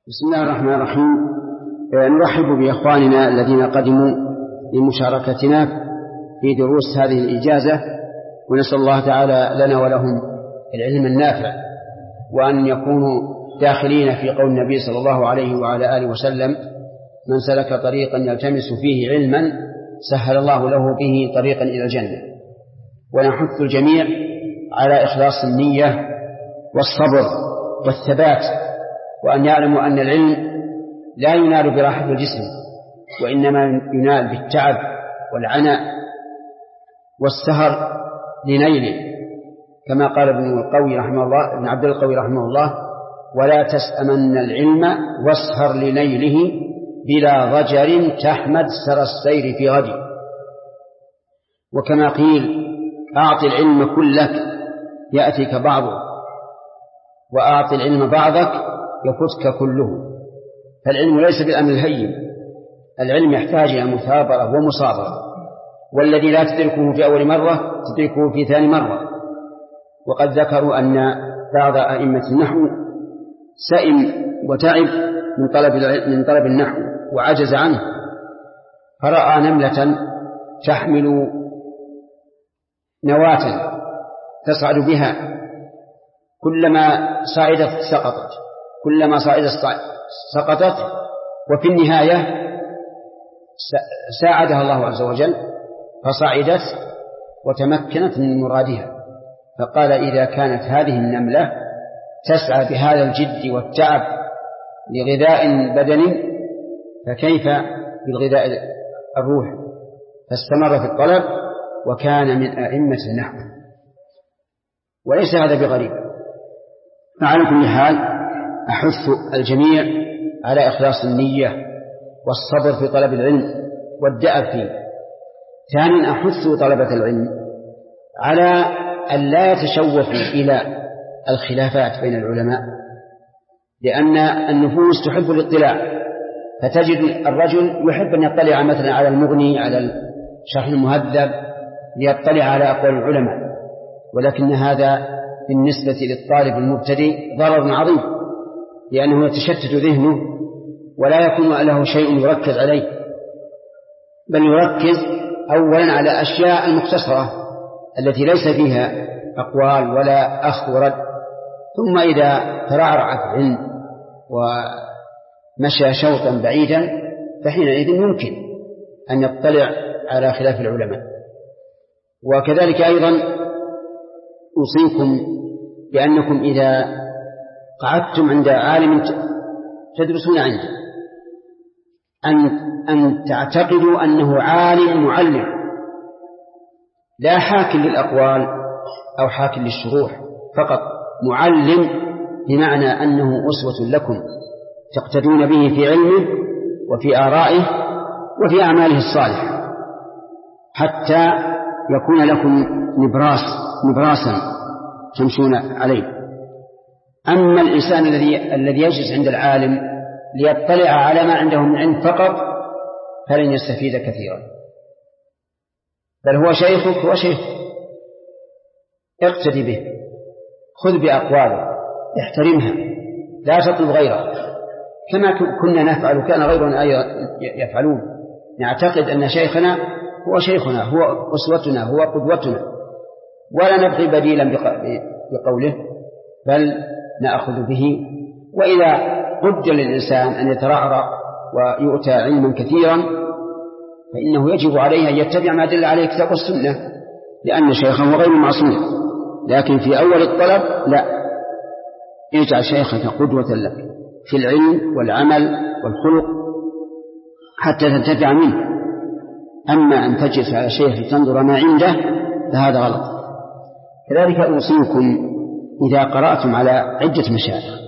بسم الله الرحمن الرحيم. نرحب بإخواننا الذين قدموا لمشاركتنا في دروس هذه الإجازة، ونسأل الله تعالى لنا ولهم العلم النافع، وأن يكونوا داخلين في قول النبي صلى الله عليه وعلى آله وسلم: من سلك طريقا يلتمس فيه علما سهل الله له به طريقا إلى الجنة. ونحث الجميع على إخلاص النية والصبر والثبات، وأن يعلموا أن العلم لا ينال براحة الجسم، وإنما ينال بالتعب والعناء والسهر لنيله، كما قال ابن عبد القوي رحمه الله: ولا تسأمن العلم واسهر لنيله بلا ضجر تحمد سر السير في غد. وكما قيل: أعط العلم كلك يأتيك بعضه، وأعط العلم بعضك يفتك كله. فالعلم ليس بالأمر الهين، العلم يحتاج إلى مثابرة ومصابرة، والذي لا تدركه في أول مرة تدركه في ثاني مرة. وقد ذكروا أن بعض أئمة النحو سئم وتعب من طلب النحو وعجز عنه، فرأى نملة تحمل نواة تصعد بها، كلما صعدت سقطت، كلما صعدت سقطت، وفي النهاية ساعدها الله عز وجل فصعدت وتمكنت من مرادها. فقال: إذا كانت هذه النملة تسعى بهذا الجد والتعب لغذاء بدني، فكيف بالغذاء الروح؟ فاستمر في الطلب وكان من أئمة النحو، وليس هذا بغريب. فعلى كل حال أحث الجميع على إخلاص النية والصبر في طلب العلم والدأب فيه. ثانيا، أحث طلبة العلم على أن لا يتشوفوا إلى الخلافات بين العلماء، لأن النفوس تحب الاطلاع، فتجد الرجل يحب أن يطلع مثلا على المغني، على الشرح المهذب، ليطلع على أقوال العلماء، ولكن هذا بالنسبة للطالب المبتدئ ضرر عظيم، لأنه يتشتت ذهنه ولا يكون له شيء يركز عليه، بل يركز أولا على أشياء المختصرة التي ليس فيها أقوال ولا أخذ ورد، ثم إذا ترعرع في العلم ومشى شوطا بعيدا فحينئذ يمكن أن يطلع على خلاف العلماء. وكذلك أيضا أوصيكم بأنكم إذا قعدتم عند عالم تدرسون عنده أن تعتقدوا أنه عالم معلم، لا حاكم للأقوال أو حاكم للشروح فقط، معلم بمعنى أنه أسوة لكم تقتدون به في علمه وفي آرائه وفي أعماله الصالحة، حتى يكون لكم نبراسا تمشون عليه. أما الإنسان الذي يجلس عند العالم ليطلع على ما عنده من علم فقط فلن يستفيد كثيرا، بل هو شيخك، هو شيخ، اقتدي به، خذ بأقواله، احترمها، لا تطلب غيره، كما كنا نفعل كان غيرنا يفعلون. نعتقد أن شيخنا هو شيخنا، هو أسوتنا، هو قدوتنا، ولا نبغي بديلا بقوله، بل نأخذ به. وإذا قدر للإنسان أن يترعرع ويؤتى علما كثيرا فإنه يجب عليه أن يتبع ما دل عليه الكتاب والسنة، لأن شيخه غير معصوم. لكن في أول الطلب لا، اجعل شيخك قدوة لك في العلم والعمل والخلق حتى تنتفع منه. أما أن تجلس على شيخ تنظر ما عنده فهذا غلط. كذلك أوصيكم إذا قرأتم على عدة مشايخ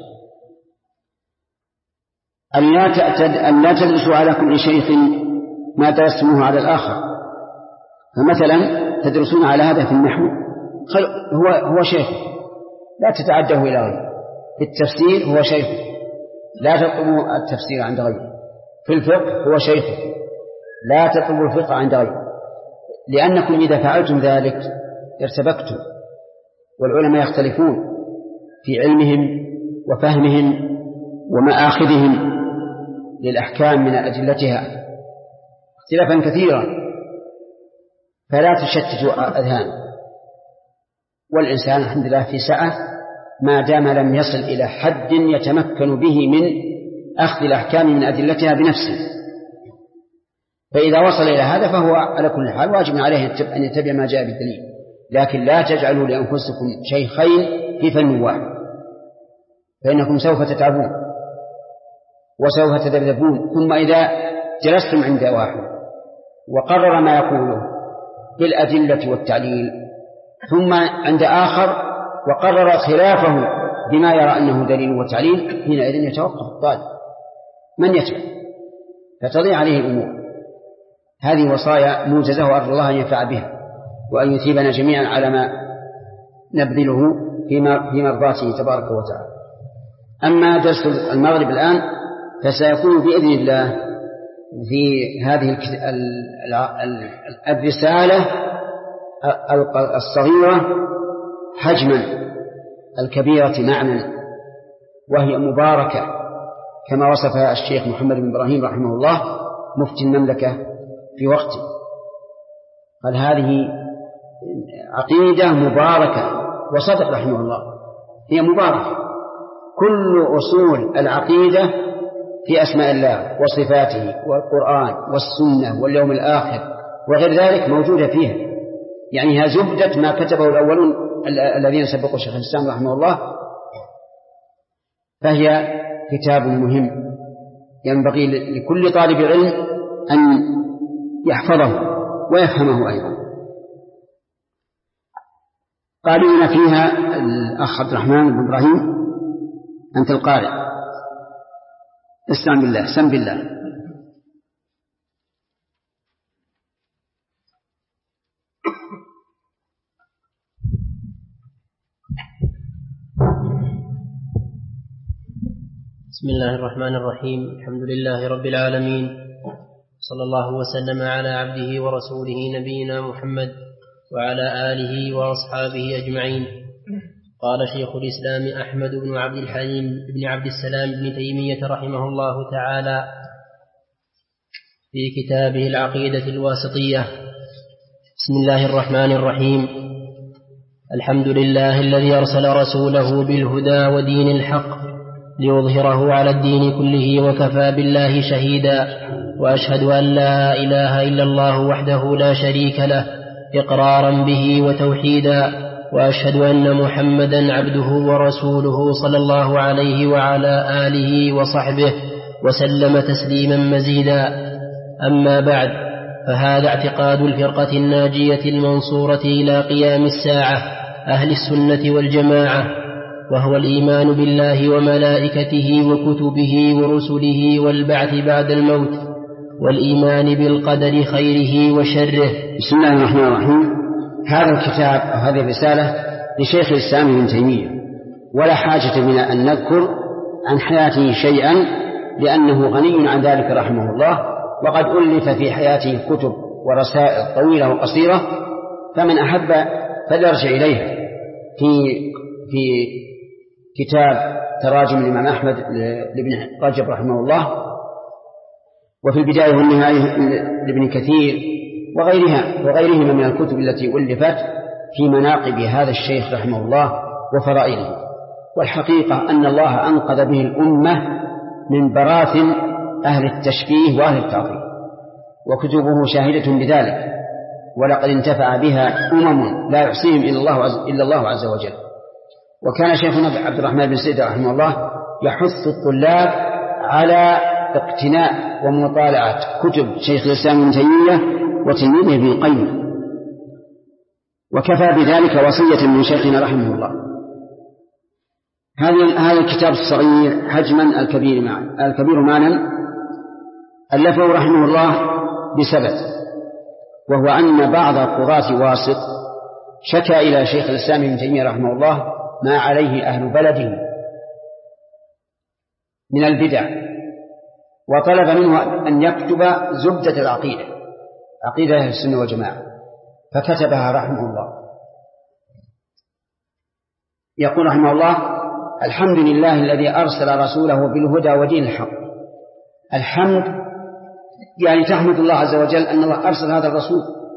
أن لا تدرسوا على كل شيخ ما درستموه على الآخر. فمثلا تدرسون على هذا في النحو، هو شيخ، لا تتعدوا إلى غيره. في التفسير هو شيخ، لا تطلبوا التفسير عند غيره. في الفقه هو شيخ، لا تطلبوا الفقه عند غيره، لأنكم إذا فعلتم ذلك ارتبكتم، والعلماء يختلفون في علمهم وفهمهم ومآخذهم للأحكام من أدلتها اختلافا كثيرا، فلا تشتتوا أذهان، والإنسان الحمد لله في سعة ما دام لم يصل إلى حد يتمكن به من أخذ الأحكام من أدلتها بنفسه. فإذا وصل إلى هذا فهو على كل حال واجب عليه أن يتبع ما جاء بالدليل، لكن لا تجعلوا لأنفسكم شيخين في فن واحد، فإنكم سوف تتعبون وسوف تذبذبون. ثم إذا جلستم عند واحد وقرر ما يقوله بالأدلة والتعليل، ثم عند آخر وقرر خلافه بما يرى أنه دليل وتعليل، حينئذ يتوقف الطالب من يتبع، فتضيع عليه الأمور. هذه وصايا موجزة، وأرجو الله أن ينفع بها وأن يثيبنا جميعا على ما نبذله في مرضاته تبارك وتعالى. أما درس المغرب الآن فسيكون بإذن الله في هذه الرسالة الصغيرة حجما، الكبيرة معنى، وهي مباركة كما وصفها الشيخ محمد بن إبراهيم رحمه الله مفتي المملكة في وقته، قال هذه عقيدة مباركة، وصدق رحمه الله، هي مباركة. كل أصول العقيدة في أسماء الله وصفاته والقرآن والسنة واليوم الآخر وغير ذلك موجودة فيها، يعني هي زبدة ما كتبه الأولون الذين سبقوا الشيخ الإسلام رحمه الله. فهي كتاب مهم ينبغي لكل طالب علم أن يحفظه ويفهمه أيضا. قال لنا فيها الأخ عبد الرحمن بن إبراهيم: أنت القارئ، استعن بالله، سم بالله. بسم الله الرحمن الرحيم. الحمد لله رب العالمين، صلى الله وسلم على عبده ورسوله نبينا محمد وعلى آله وأصحابه أجمعين. قال شيخ الإسلام أحمد بن عبد الحليم بن عبد السلام بن تيمية رحمه الله تعالى في كتابه العقيدة الواسطية: بسم الله الرحمن الرحيم. الحمد لله الذي أرسل رسوله بالهدى ودين الحق ليظهره على الدين كله وكفى بالله شهيدا، وأشهد أن لا إله إلا الله وحده لا شريك له إقرارا به وتوحيدا، وأشهد أن محمدا عبده ورسوله صلى الله عليه وعلى آله وصحبه وسلم تسليما مزيدا. أما بعد، فهذا اعتقاد الفرقة الناجية المنصورة إلى قيام الساعة أهل السنة والجماعة، وهو الإيمان بالله وملائكته وكتبه ورسله والبعث بعد الموت، والإيمان بالقدر خيره وشره. بسم الله الرحمن الرحيم. هذا الكتاب أو هذه الرسالة لشيخ الإسلام ابن تيمية، ولا حاجة بنا أن نذكر عن حياته شيئا لأنه غني عن ذلك رحمه الله، وقد ألف في حياته كتب ورسائل طويلة وقصيرة، فمن أحب فليرجع إليها في كتاب تراجم الإمام أحمد لابن رجب رحمه الله، وفي البداية والنهاية لابن كثير وغيرهما من الكتب التي ألفت في مناقب هذا الشيخ رحمه الله وفضائله. والحقيقة أن الله أنقذ به الأمة من براثن أهل التشبيه وأهل التعطيل، وكتبه شاهدة بذلك، ولقد انتفع بها لا يحصيهم إلا الله عز وجل. وكان شيخنا عبد الرحمن بن سيد رحمه الله يحث الطلاب على اقتناء ومطالعة كتب شيخ الإسلام ابن تيمية وتلميذه ابن القيم، وكفى بذلك وصية من شيخنا رحمه الله. هذا الكتاب الصغير حجما الكبير معنى ألفه رحمه الله بسبب، وهو أن بعض قضاة واسط شكى إلى شيخ الإسلام ابن تيمية رحمه الله ما عليه أهل بلده من البدع، وطلب منه أن يكتب زبدة العقيدة، عقيدة أهل السنة والجماعة، فكتبها رحمه الله. يقول رحمه الله: الحمد لله الذي أرسل رسوله بالهدى ودين الحق. الحمد يعني تحمد الله عز وجل أن الله أرسل هذا الرسول،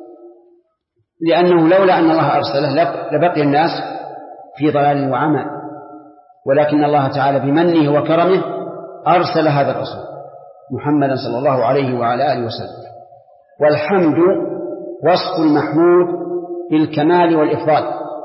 لأنه لولا أن الله أرسله لبقي الناس في ضلال وعمى، ولكن الله تعالى بمنه وكرمه أرسل هذا الرسول محمدا صلى الله عليه وعلى آله وسلم. والحمد وصف المحمود بالكمال والإفضال،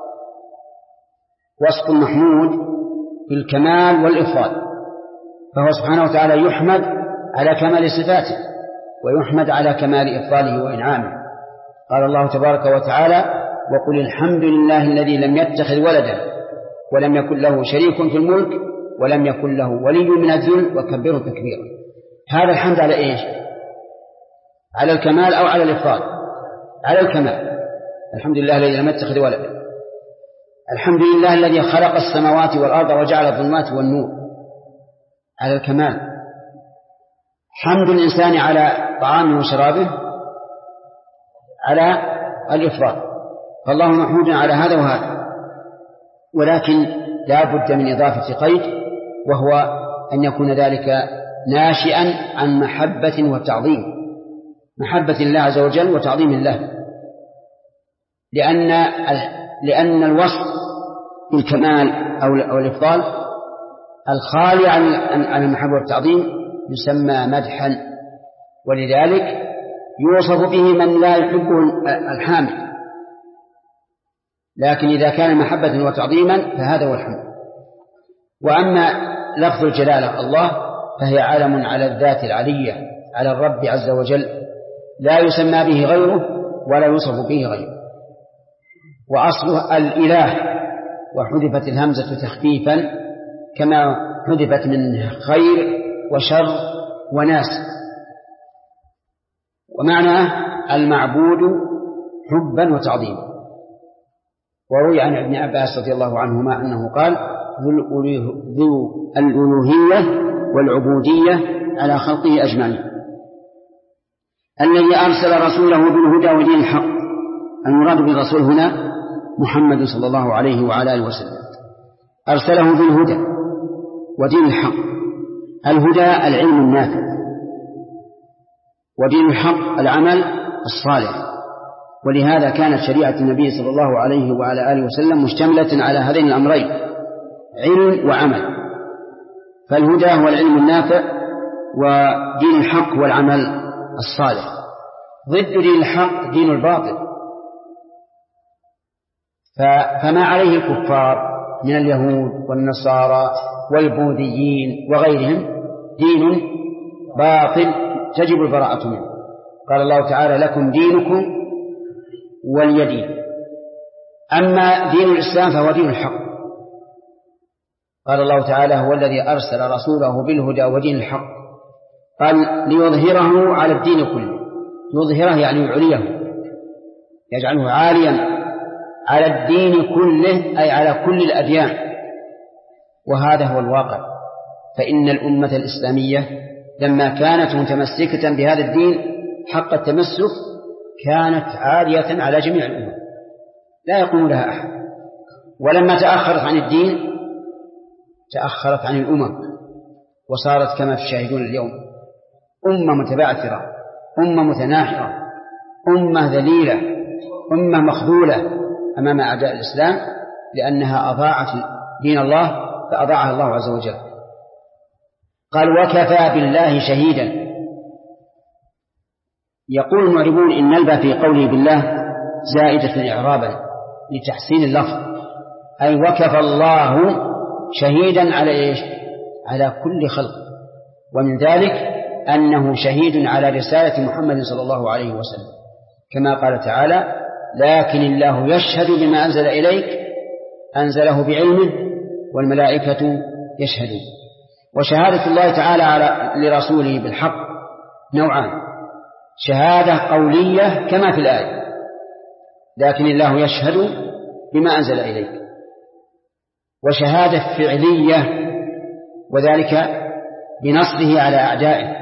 وصف المحمود بالكمال والإفضال، فهو سبحانه وتعالى يحمد على كمال صفاته ويحمد على كمال إفضاله وإنعامه. قال الله تبارك وتعالى: وقل الحمد لله الذي لم يتخذ ولدا ولم يكن له شريك في الملك ولم يكن له ولي من الذل وكبره تكبيرا. هذا الحمد على إيش؟ على الكمال أو على الإفضال؟ على الكمال. الحمد لله الذي لم يتخذ ولدا، الحمد لله الذي خلق السماوات والأرض وجعل الظلمات والنور، على الكمال. حمد الإنسان على طعامه وشرابه على الإفضال، فالله محمود على هذا وهذا، ولكن لا بد من إضافة قيد، وهو أن يكون ذلك ناشئا عن محبة وتعظيم، محبة الله عز وجل وتعظيم الله، لأن الوصف بالكمال أو الإفضال الخالي عن المحبة والتعظيم يسمى مدحا، ولذلك يوصف به من لا يحبه الحامد. لكن إذا كان محبة وتعظيما فهذا هو الحمد. وأما لفظ الجلالة الله فهي علم على الذات العلية، على الرب عز وجل، لا يسمى به غيره ولا يوصف به غيره. وأصله الإله، وحذفت الهمزة تخفيفا كما حذفت من خير وشر وناس. ومعنى المعبود حبا وتعظيما. وروي عن ابن عباس رضي الله عنهما أنه قال: ذو الألوهية والعبودية على خلقه أجمعين. الذي أرسل رسوله بالهدى ودين الحق، المراد بالرسول هنا محمد صلى الله عليه وعلى آله وسلم، أرسله بالهدى ودين الحق. الهدى العلم النافع، ودين الحق العمل الصالح. ولهذا كانت شريعة النبي صلى الله عليه وعلى آله وسلم مشتملة على هذين الأمرين، علم وعمل. فالهدى هو العلم النافع، ودين الحق هو العمل الصالح. ضد دين الحق دين الباطل. فما عليه الكفار من اليهود والنصارى والبوذيين وغيرهم دين باطل تجب البراءة منه. قال الله تعالى: لكم دينكم ولي دين. أما دين الإسلام فهو دين الحق. قال الله تعالى: هو الذي أرسل رسوله بالهدى ودين الحق، قال ليظهره على الدين كله. يظهره يعني يعليه، يجعله عاليا على الدين كله، أي على كل الأديان. وهذا هو الواقع، فإن الأمة الإسلامية لما كانت متمسكة بهذا الدين حق التمسك كانت عالية على جميع الأمم، لا يقوم لها أحد. ولما تأخرت عن الدين تأخرت عن الأمم، وصارت كما تشاهدون اليوم أمة متبعثرة، أمة متناحرة، أمة ذليلة، أمة مخذولة أمام أعداء الإسلام، لأنها أضاعت دين الله فأضاعها الله عز وجل. قال: وكفى بالله شهيدا. يقول المعربون إن الباء في قوله بالله زائدة إعرابا لتحسين اللفظ، أي وكفى الله شهيدا على إيش؟ على كل خلق، ومن ذلك أنه شهيد على رسالة محمد صلى الله عليه وسلم، كما قال تعالى: لكن الله يشهد بما أنزل إليك أنزله بعلمه والملائكة يشهدون. وشهادة الله تعالى لرسوله بالحق نوعان: شهادة قولية كما في الآية لكن الله يشهد بما أنزل إليك، وشهادة فعلية وذلك بنصره على أعدائه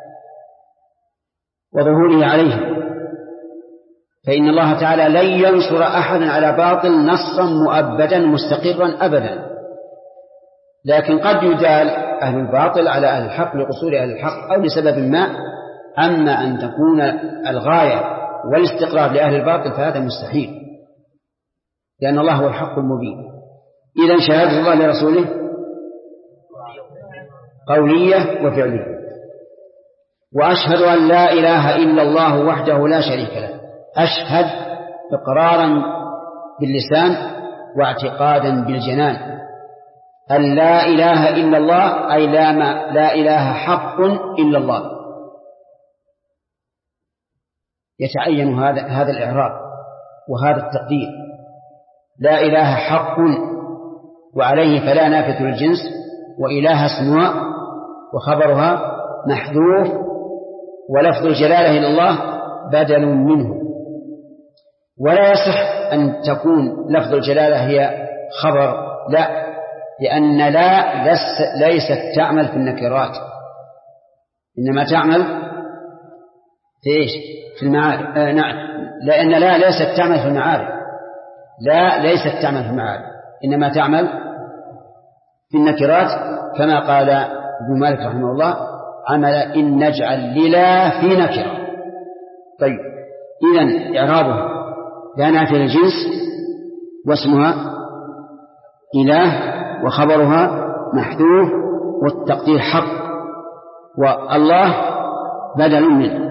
وظهوره عليهم، فإن الله تعالى لن ينصر أحدا على باطل نصرا مؤبدا مستقرا أبدا، لكن قد يدال أهل الباطل على أهل الحق لقصور أهل الحق أو لسبب ما. أما أن تكون الغاية والاستقرار لأهل الباطل فهذا مستحيل، لأن الله هو الحق المبين. إذن شهادة الله لرسوله قولية وفعلية. وأشهد أن لا إله إلا الله وحده لا شريك له. أشهد إقرارا باللسان واعتقادا بالجنان أن لا إله إلا الله، أي لا إله حق إلا الله. يتعين هذا الإعراب وهذا التقدير، لا إله حق، وعليه فلا نافة للجنس، وإله اسمها وخبرها محذوف، ولفظ الجلالة إلى الله بدل منه. ولا يصح أن تكون لفظ الجلالة هي خبر، لا، لأن لا ليست تعمل في النكرات، إنما تعمل في إيش؟ في المعارف. نعم، لأن لا ليست تعمل في المعارف، لا ليست تعمل في المعارف، إنما تعمل في النكرات، كما قال ابن مالك رحمه الله: عمل إن نجعل للا في نكرة. طيب، إذن إعرابها لا نافية للجنس، واسمها إله، وخبرها محذوف، والتقدير حق، والله بدل منه.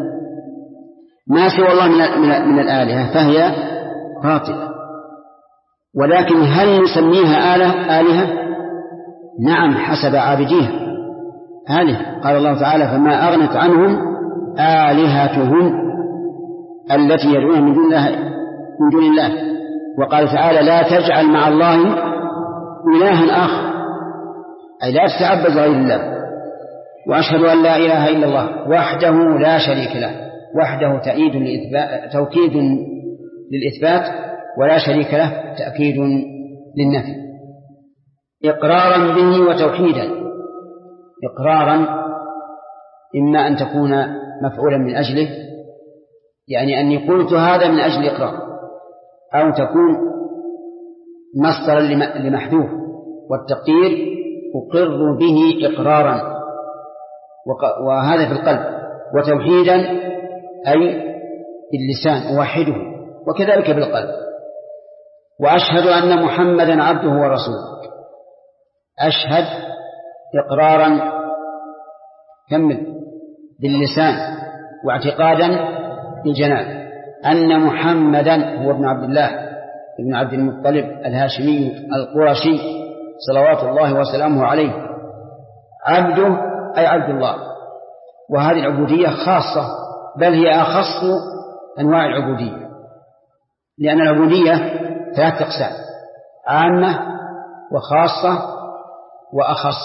ما سوى الله من الآلهة فهي باطلة. ولكن هل نسميها آلهة؟ نعم، حسب عابديها آلهة. قال الله تعالى: فما أغنت عنهم آلهتهم التي يدعون من دون الله. وقال تعالى: لا تجعل مع الله إلها آخر، أي لا تتعبد غير الله. وأشهد أن لا إله إلا الله وحده لا شريك له. وحده توكيد للإثبات، ولا شريك له تأكيد للنفي. إقرارا به وتوحيدا. إقرارا إما أن تكون مفعولا من أجله، يعني أني قلت هذا من أجل إقرار، أو تكون مصدرا لمحذوف، والتقدير أقر به إقرارا، وهذا في القلب. وتوحيدا أي باللسان أوحده، وكذلك بالقلب. وأشهد أن محمدا عبده ورسوله. أشهد إقرارا كمل باللسان، واعتقادا بالجنان أن محمدا هو ابن عبد الله ابن عبد المطلب الهاشمي القرشي صلوات الله وسلامه عليه، عبده أي عبد الله. وهذه العبودية خاصة، بل هي أخص أنواع العبودية، لأن العبودية 3 أقسام: عامة وخاصة وأخص.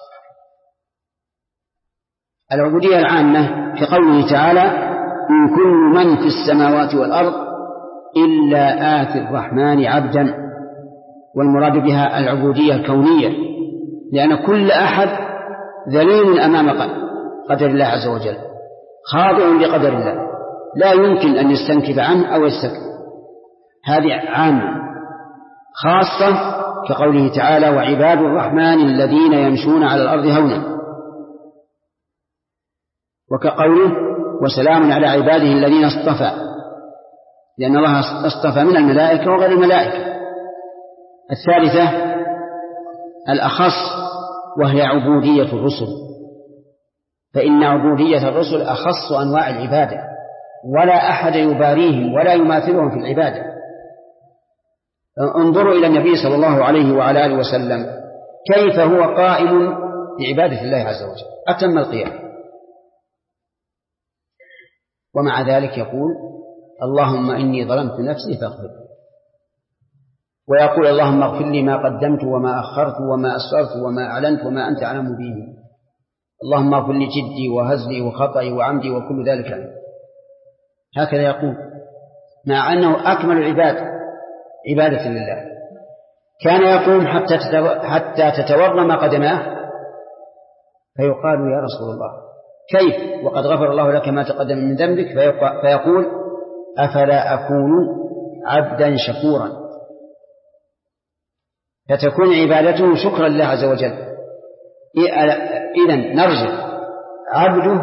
العبودية العامة في قوله تعالى: إن كل من في السماوات والأرض إلا آتي الرحمن عبدا. والمراد بها العبودية الكونية، لأن كل أحد ذليل أمام قدر الله عز وجل، خاضع لقدر الله، لا يمكن أن يستنكف عنه أو يستكبر. هذه عامة. خاصة كقوله تعالى: وعباد الرحمن الذين يمشون على الأرض هونا، وكقوله: وسلام على عباده الذين اصطفى، لأن الله اصطفى من الملائكة وغير الملائكة. الثالثة الأخص، وهي عبودية الرسل، فإن عبودية الرسل أخص أنواع العبادة، ولا أحد يباريهم ولا يماثلهم في العبادة. انظروا إلى النبي صلى الله عليه وعلى آله وسلم كيف هو قائم بعبادة الله عز وجل أتم القيام، ومع ذلك يقول: اللهم إني ظلمت نفسي فاغفر. ويقول: اللهم اغفر لي ما قدمت وما أخرت وما أسررت وما أعلنت وما أنت أعلم به. اللهم اغفر لي جدي وهزلي وخطئي وعمدي وكل ذلك عنه. هكذا يقول، مع أنه أكمل العباد عبادة لله. كان يقوم حتى تتورم قدماه، فيقال: يا رسول الله كيف وقد غفر الله لك ما تقدم من ذنبك؟ فيقول: أفلا أكون عبدا شكورا؟ فتكون عبادته شكرا لله عز وجل، إذن نرجع، عبده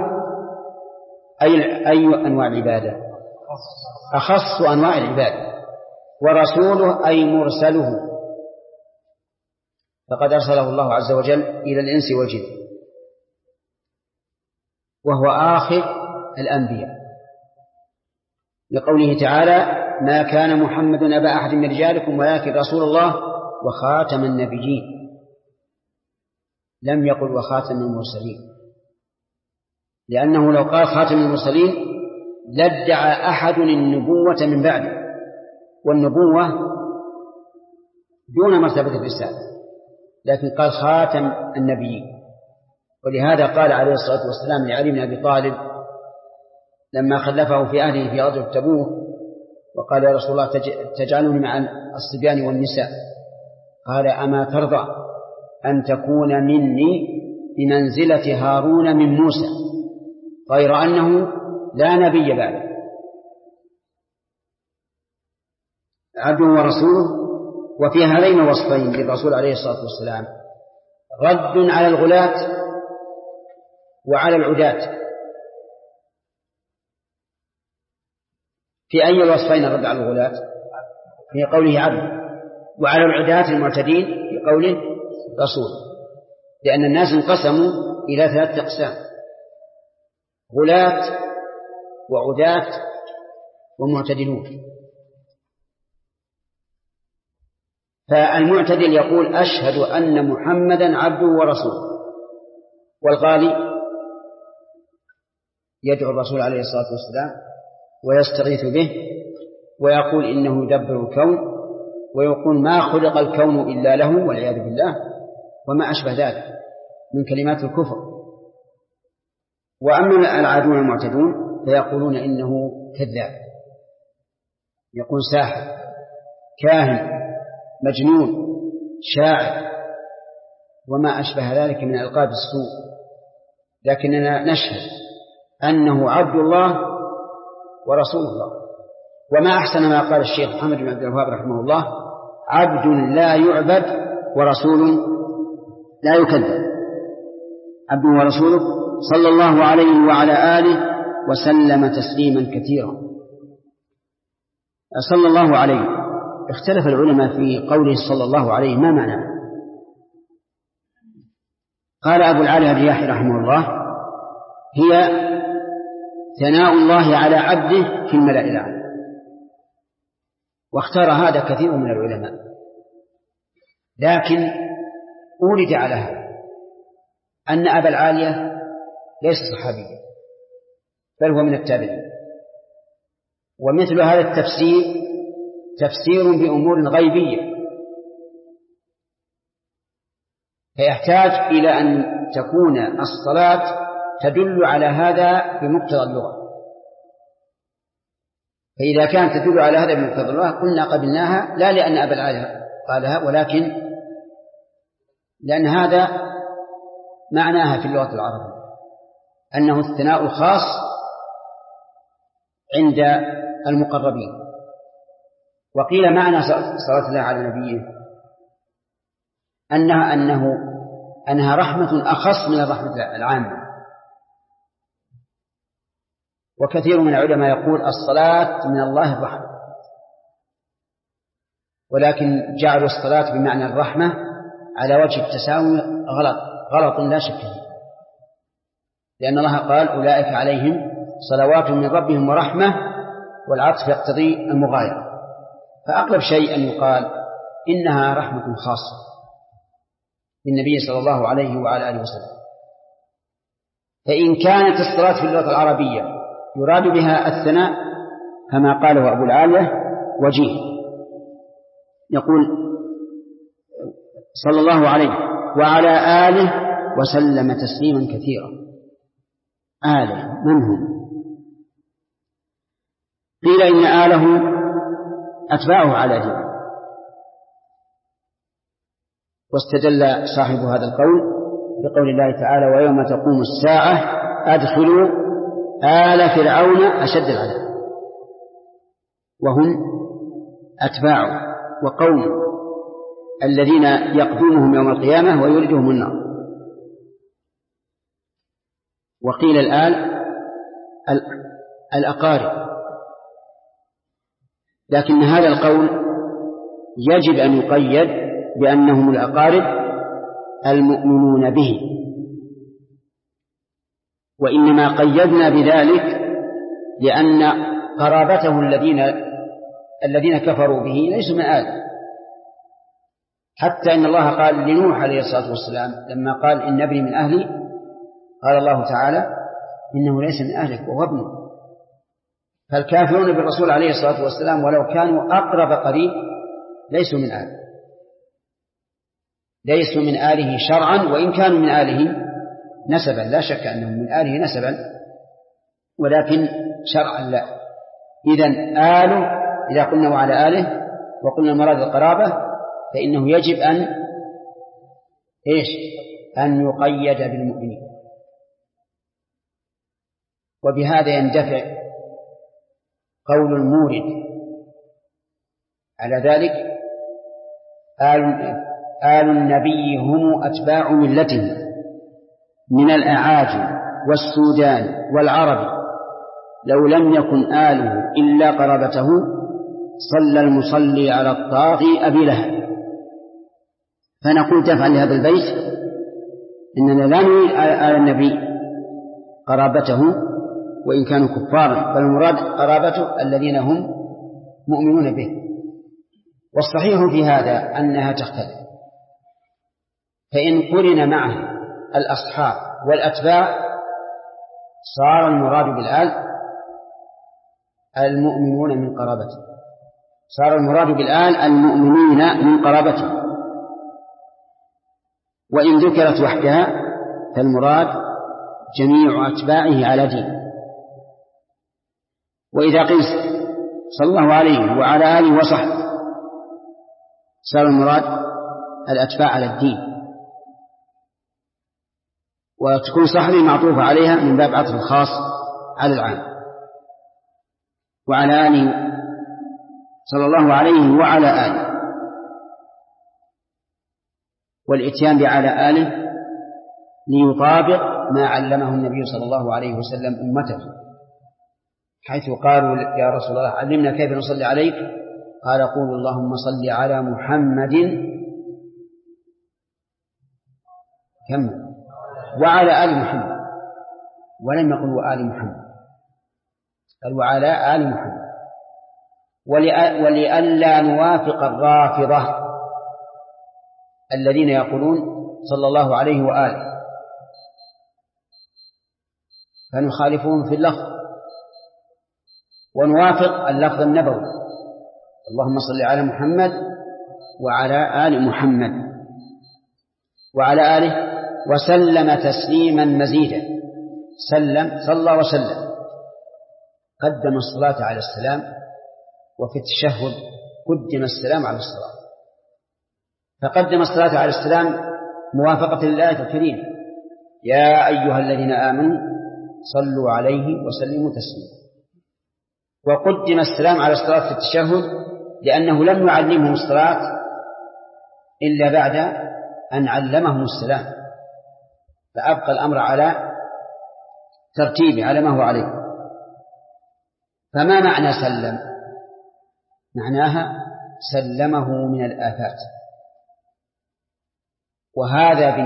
أي أنواع العبادة؟ أخص أنواع العبادة. ورسوله أي مرسله، فقد أرسله الله عز وجل إلى الإنس والجن، وهو آخر الأنبياء، لقوله تعالى: ما كان محمد أبا أحد من رجالكم ولكن رسول الله وخاتم النبيين، لم يقل وخاتم المرسلين، لأنه لو قال خاتم المرسلين لادعى أحد النبوة من بعده، والنبوة دون مرتبة الرسالة، لكن قال خاتم النبيين. ولهذا قال عليه الصلاة والسلام لعلي بن أبي طالب لما خلفه في أهله في غزوة تبوك وقال: يا رسول الله تجعلني مع الصبيان والنساء؟ قال: أما ترضى أن تكون مني بمنزلة هارون من موسى، غير أنه لا نبي بعد. عبده ورسوله. وفي هذين الوصفين للرسول عليه الصلاة والسلام رد على الغلاة وعلى العداة. في أي الوصفين رد على الغلاة؟ في قوله عبد، وعلى العداة المعتدين في قوله رسول، لأن الناس انقسموا إلى 3 أقسام: غلاة وعداة ومعتدلون. فالمعتدل يقول: أشهد أن محمدا عبده ورسوله، والغالي يدعو الرسول عليه الصلاة والسلام ويستغيث به ويقول إنه يدبر الكون، ويقول ما خلق الكون إلا له والعياذ بالله، وما أشبه ذلك من كلمات الكفر. وأما العادون المعتدون فيقولون إنه كذاب، يقول ساحر، كاهن، مجنون، شاعر، وما أشبه ذلك من ألقاب السوء. لكننا نشهد أنه عبد الله ورسول الله. وما أحسن ما قال الشيخ محمد بن عبد الوهاب رحمه الله: عبد لا يعبد ورسول لا يكذب. عبد ورسوله صلى الله عليه وعلى آله وسلم تسليما كثيرا. صلى الله عليه. اختلف العلماء في قوله صلى الله عليه ما معناه. قال أبو العالي الرياحي رحمه الله: هي ثناء الله على عبده في الملأ الأعلى. واختار هذا كثير من العلماء، لكن أورد على هذا أن أبا العالية ليس صحابيا بل هو من التابعين، ومثل هذا التفسير تفسير بأمور غيبية، فيحتاج إلى أن تكون الصلاة تدل على هذا بمقتضى اللغة. فإذا كانت تدل على هذا بمقتضى اللغة قلنا قبلناها، لا لأن أبا العالية قالها، ولكن لأن هذا معناها في اللغة العربية أنه الثناء الخاص عند المقربين. وقيل معنى صلاة الله على نبيه أنها رحمة أخص من الرحمة العامة. وكثير من العلماء يقول الصلاة من الله الرحمة، ولكن جعلوا الصلاة بمعنى الرحمة على وجه التساوي غلط لا شك فيه، لأن الله قال أولئك عليهم صلوات من ربهم ورحمة، والعطف يقتضي المغايرة. فأقرب شيء أن يقال إنها رحمة خاصة للنبي صلى الله عليه وعلى آله وسلم. فإن كانت الصلاة في اللغة العربية يراد بها الثناء كما قاله أبو العالية وجيه، يقول صلى الله عليه وعلى آله وسلم تسليما كثيرا. آله من هم؟ قيل إن آله أتباعه على دين. واستدل صاحب هذا القول بقول الله تعالى: ويوم تقوم الساعة أدخلوا آل فرعون أشد العذاب. وهم أتباع وقوم الذين يقدمهم يوم القيامة ويوردهم النار. وقيل الأقارب، لكن هذا القول يجب أن يقيد بأنهم الأقارب المؤمنون به، وإنما قيدنا بذلك لأن قرابته الذين كفروا به ليسوا من آله. حتى إن الله قال لنوح عليه الصلاة والسلام لما قال إن ابني من أهلي، قال الله تعالى إنه ليس من أهلك وهو ابنك. فالكافرون بالرسول عليه الصلاة والسلام ولو كانوا أقرب قريب ليسوا من آله، ليسوا من آله شرعا، وإن كانوا من آله نسبا لا شك أنهم من آله نسبا، ولكن شرعا لا. إذن آله إذا قلنا وعلى آله وقلنا المراد القرابة فإنه يجب أن يقيد بالمؤمنين. وبهذا يندفع قول المورد على ذلك آل النبي هم أتباع ملته من الأعاجم والسودان والعرب، لو لم يكن آله إلا قرابته صلى المصلي على الطاغي أبي لهب. فنقول دفعا لهذا البيت إننا لا نريد آل النبي قرابته وإن كانوا كفارا، فالمراد قرابته الذين هم مؤمنون به. والصحيح في هذا أنها تختلف، فإن قرن معه الأصحاب والأتباع صار المراد بالآل المؤمنون من قرابته، صار المراد بالآل المؤمنين من قرابته. وإن ذكرت وحدها فالمراد جميع أتباعه على دين. وإذا قيل صلى الله عليه وعلى آله وصحبه صار المراد الأتباع على الدين، وتكون صحبه معطوفة عليها من باب عطف الخاص على العام. وعلى آله صلى الله عليه وعلى آله، والإتيان بعلى آله ليطابق ما علمه النبي صلى الله عليه وسلم أمته، حيث قالوا يا رسول الله علمنا كيف نصلي عليك، قال قولوا اللهم صل على محمد وعلى آل محمد، ولم يقل وآل محمد، قال وعلى آل محمد. ولئلا نوافق الرافضة الذين يقولون صلى الله عليه وآله، فنخالفهم في اللفظ ونوافق اللفظ النبوي اللهم صل على محمد وعلى آل محمد وعلى آله وسلم تسليما مزيدا. صلى وسلم، قدم الصلاة على السلام، وفي التشهد قدم السلام على الصلاة، فقدم الصلاة على السلام موافقة للآية الكريمة يا أيها الذين آمنوا صلوا عليه وسلموا تسليما. وقدم السلام على الصلاة في التشهد لأنه لم يعلمهم الصلاة إلا بعد أن علمهم السلام، فأبقى الأمر على ترتيبه على ما هو عليه. فما معنى سلم؟ معناها سلمه من الآفات. وهذا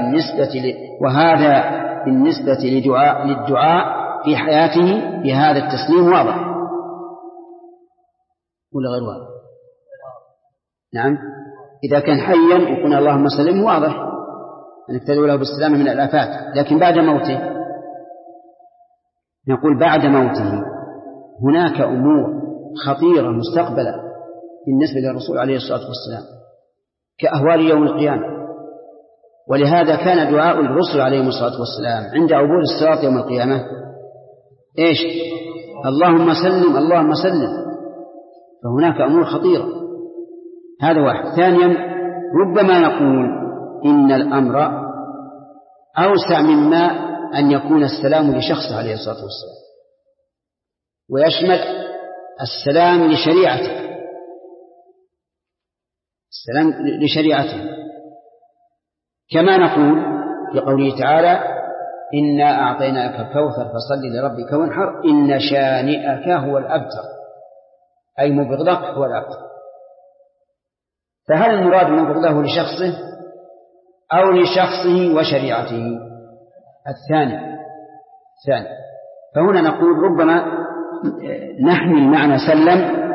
بالنسبة للدعاء في حياته بهذا التسليم واضح ولا غير واضح؟ نعم، إذا كان حيا وقلنا اللهم سلم واضح أن تدعو له بالسلامة من الآفات، لكن بعد موته نقول بعد موته هناك أمور خطيرة مستقبلة بالنسبة للرسول عليه الصلاة والسلام كأهوال يوم القيامة. ولهذا كان دعاء الرسل عليهم الصلاة والسلام عند عبور الصراط يوم القيامة اللهم سلم اللهم سلم. فهناك أمور خطيرة، هذا واحد. ثانيا ربما نقول إن الأمر أوسع مما أن يكون السلام لشخص عليه الصلاة والسلام، ويشمل السلام لشريعته، السلام لشريعته، كما نقول في قوله تعالى إنا أعطيناك الكوثر فصل لربك وانحر إن شانئك هو الأبتر، أي مبغضك هو الأبتر. فهل المراد مبغضه لشخصه أو لشخصه وشريعته؟ الثاني. فهنا نقول ربما نحمل معنى سلم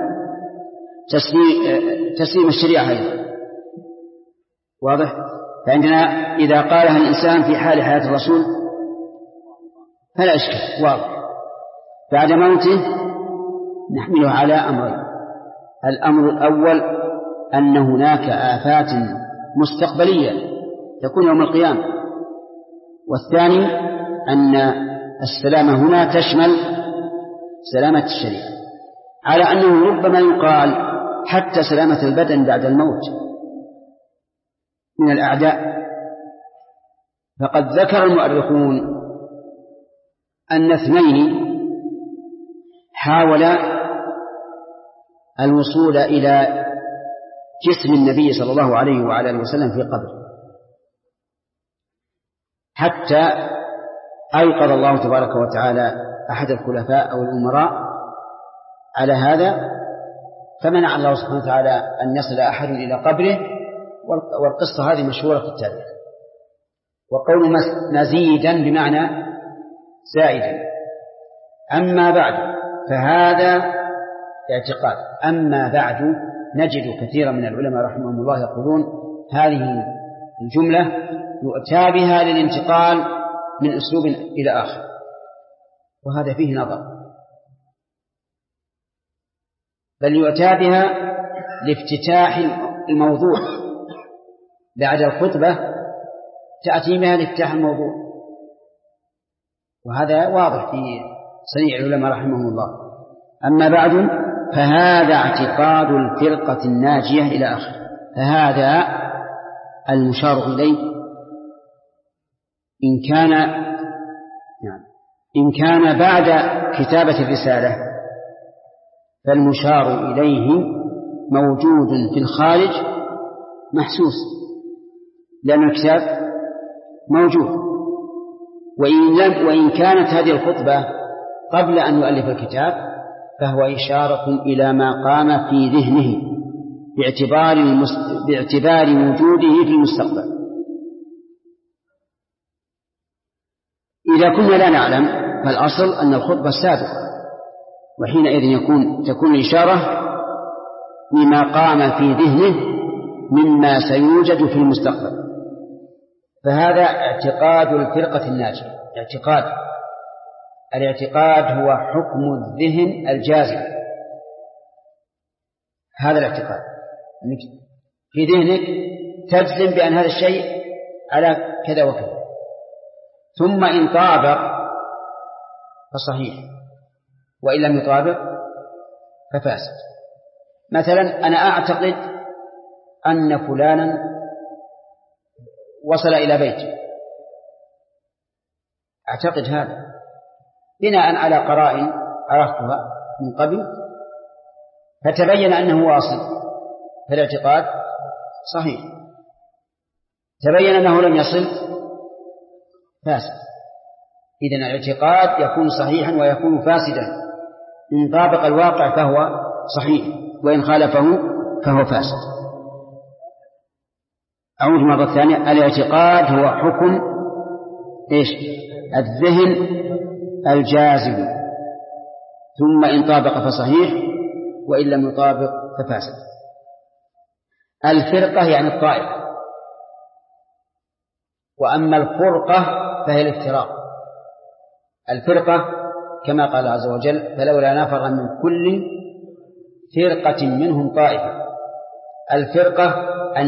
تسليم الشريعة أيضا، واضح؟ فعندنا إذا قالها الإنسان في حال حياة الرسول فلا إشكال، واضح. بعد موته نحمله على أمرين: الأمر الأول أن هناك آفات مستقبلية تكون يوم القيامة، والثاني أن السلامة هنا تشمل سلامة الشريعة، على أنه ربما يقال حتى سلامة البدن بعد الموت من الأعداء. فقد ذكر المؤرخون أن اثنين حاولا الوصول إلى جسم النبي صلى الله عليه وعلى آله وسلم في قبره، حتى أيقظ الله تبارك وتعالى أحد الخلفاء أو الأمراء على هذا، فمنع الله سبحانه وتعالى أن يصل أحد إلى قبره. والقصة هذه مشهورة في التاريخ. وقول مزيدا بمعنى زائدا. أما بعد فهذا اعتقاد. أما بعد نجد كثيرا من العلماء رحمهم الله يقولون هذه الجملة يؤتى بها للانتقال من أسلوب إلى آخر، وهذا فيه نظر، بل يؤتى بها لافتتاح الموضوع بعد الخطبة، تأتي بها لافتتاح الموضوع، وهذا واضح في صنيع العلماء رحمهم الله. أما بعد فهذا اعتقاد الفرقة الناجية إلى آخر. فهذا المشار إليه إن كان بعد كتابة الرسالة فالمشار إليه موجود في الخارج محسوس، لأن الكتاب موجود. وإن كانت هذه الخطبة قبل أن يؤلف الكتاب فهو إشارة إلى ما قام في ذهنه باعتبار وجوده في المستقبل. إذا كنا لا نعلم فالأصل أن الخطبة سابقة، وحينئذ تكون إشارة لما قام في ذهنه مما سيوجد في المستقبل. فهذا اعتقاد الفرقة الناجية. الاعتقاد هو حكم الذهن الجازم. هذا الاعتقاد في ذهنك تجزم بأن هذا الشيء على كذا وكذا، ثم إن طابق فصحيح، وإن لم يطابق ففاسد. مثلا أنا أعتقد أن فلانا وصل إلى بيتي، أعتقد هذا بناء على قرائن عرفتها من قبل، فتبين أنه واصل، فالاعتقاد صحيح. تبين أنه لم يصل فاسد. إذن الاعتقاد يكون صحيحا ويكون فاسدا. إن طابق الواقع فهو صحيح، وإن خالفه فهو فاسد. أعود مرة ثانية. الاعتقاد هو حكم الذهن الجازم، ثم إن طابق فصحيح، وإن لم يطابق ففاسد. الفرقة يعني الطائفة، وأما الفرقة فهي الافتراق. الفرقة كما قال عز وجل فلولا نفر من كل فرقة منهم طائفة. الفرقة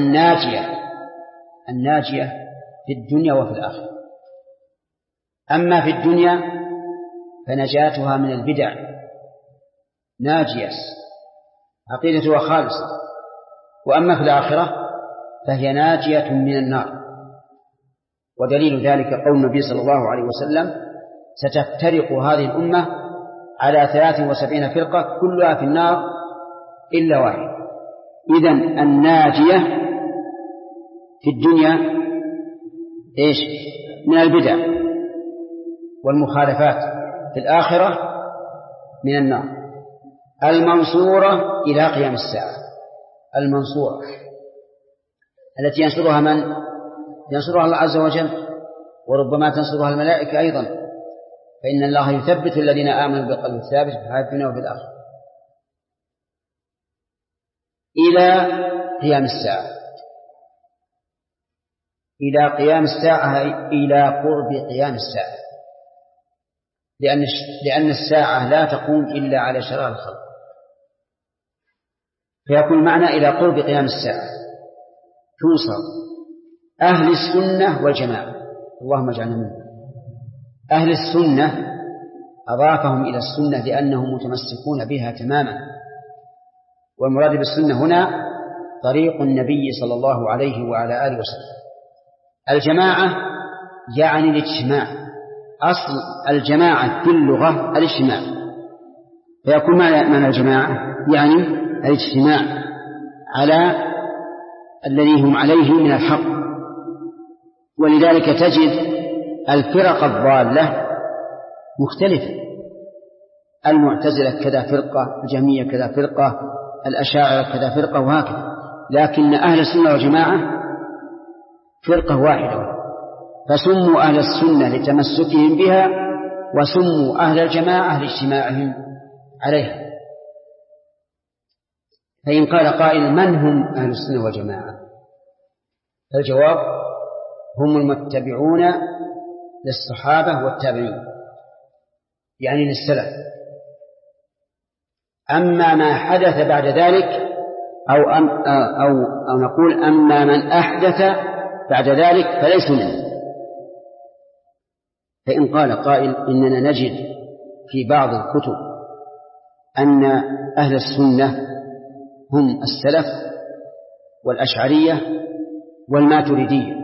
الناجية في الدنيا وفي الآخرة. أما في الدنيا فنجاتها من البدع، ناجية عقيدتها خالصة. وأما في الآخرة فهي ناجية من النار. ودليل ذلك قول النبي صلى الله عليه وسلم ستفترق هذه الأمة على 73 فرقة كلها في النار إلا واحد. إذن الناجية في الدنيا من البدع، والمخالفات في الآخرة من النار. المنصورة إلى قيام الساعة، المنصورة التي ينصرها من؟ ينصرها الله عز وجل، وربما تنصرها الملائكة أيضا، فإن الله يثبت الذين آمنوا بالقلب الثابت في الحياة الدنيا وفي الآخرة إلى قيام الساعة. إلى قيام الساعة إلى قرب قيام الساعة، لأن الساعة لا تقوم إلا على شرار الخلق، فيكون معنى إلى قرب قيام الساعة توصل أهل السنة والجماعة. اللهم اجعلنا منهم. أهل السنة أضافهم إلى السنة لأنهم متمسكون بها تماما، والمراد بالسنة هنا طريق النبي صلى الله عليه وعلى آله وسلم. الجماعة يعني الاجتماع، أصل الجماعة في اللغة الاجتماع، فيكون معنى الجماعة يعني الاجتماع على الذي هم عليه من الحق. ولذلك تجد الفرق الضالة مختلفة، المعتزلة كذا فرقة، الجهمية كذا فرقة، الأشاعرة كذا فرقة، وهكذا، لكن أهل السنة والجماعة فرقة واحدة، فسموا أهل السنة لتمسكهم بها، وسموا أهل الجماعة لاجتماعهم عليها. فإن قال قائل من هم أهل السنة والجماعة؟ الجواب هم المتبعون للصحابة والتابعين، يعني للسلف. أما ما حدث بعد ذلك أو نقول أما من أحدث بعد ذلك فليس منه. فإن قال قائل إننا نجد في بعض الكتب أن أهل السنة هم السلف والأشعرية والماتريدية،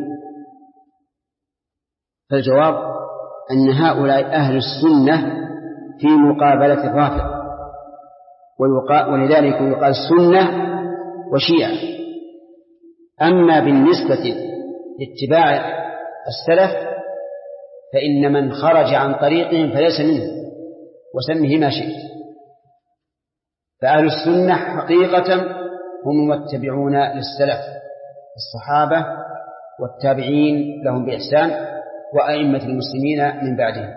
فالجواب أن هؤلاء أهل السنة في مقابلة الرافضة، ولذلك يقال سنة وشيعة. أما بالنسبة لاتباع السلف فإن من خرج عن طريقهم فليس منهم، وسمه ما شئت. فأهل السنة حقيقة هم المتبعون للسلف الصحابة والتابعين لهم بإحسان وأئمة المسلمين من بعدهم.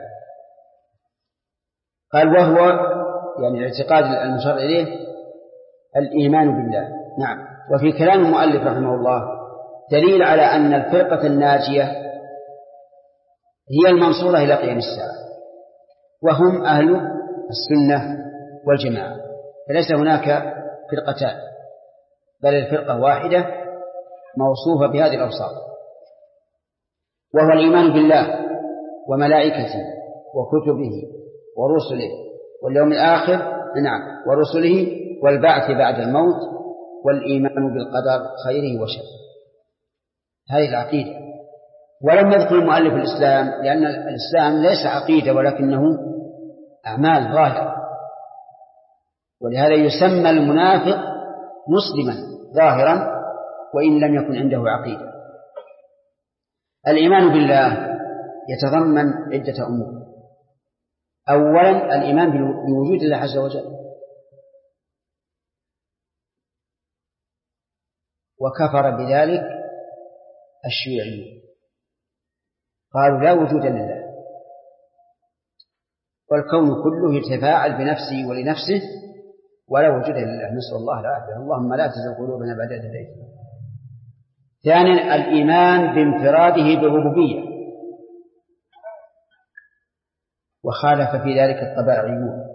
قال وهو يعني الاعتقاد المشار إليه الإيمان بالله. نعم. وفي كلام المؤلف رحمه الله دليل على أن الفرقة الناجية هي المنصورة إلى قيام الساعة، وهم أهل السنة والجماعة، فليس هناك فرقتان، بل الفرقة واحدة موصوفة بهذه الأوصاف، وهو الإيمان بالله وملائكته وكتبه ورسله واليوم الآخر، نعم، ورسله والبعث بعد الموت والإيمان بالقدر خيره وشره. هذه العقيدة. ولم يذكر المؤلف الإسلام لأن الإسلام ليس عقيدة ولكنه أعمال ظاهرة، ولهذا يسمى المنافق مسلما ظاهرا وإن لم يكن عنده عقيدة. الإيمان بالله يتضمن عدة أمور. أولا الإيمان بوجود الله عز وجل، وكفر بذلك الشيوعيون، قالوا لا وجود لله والكون كله يتفاعل بنفسه ولنفسه ولا وجود لله، نسأل الله العافية، اللهم لا تزغ قلوبنا بعد إذ هديتنا. ثانيا الإيمان بانفراده بالربوبية، وخالف في ذلك الطباعيون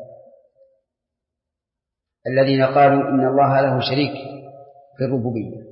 الذين قالوا إن الله له شريك في الربوبية،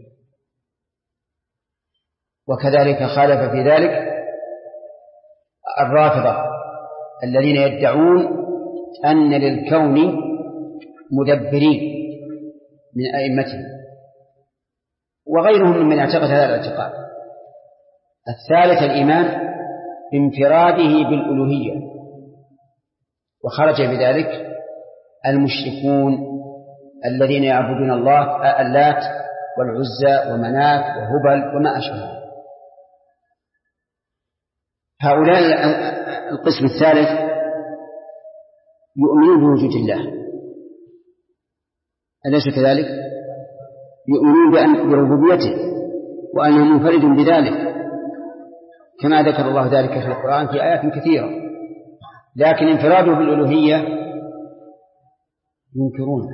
وكذلك خالف في ذلك الرافضة الذين يدعون أن للكون مدبرين من أئمتهم وغيرهم ممن اعتقد هذا الاعتقاد. الثالث الإيمان بانفراده بالألوهية، وخرج بذلك المشركون الذين يعبدون الله اللات والعزى ومنات وهبل وما أشبه. هؤلاء القسم الثالث يؤمنون بوجود الله، أليس كذلك؟ يؤمنون بربوبيته وأنه منفرد بذلك، كما ذكر الله ذلك في القرآن في آيات كثيرة. لكن انفراده بالألوهية ينكرون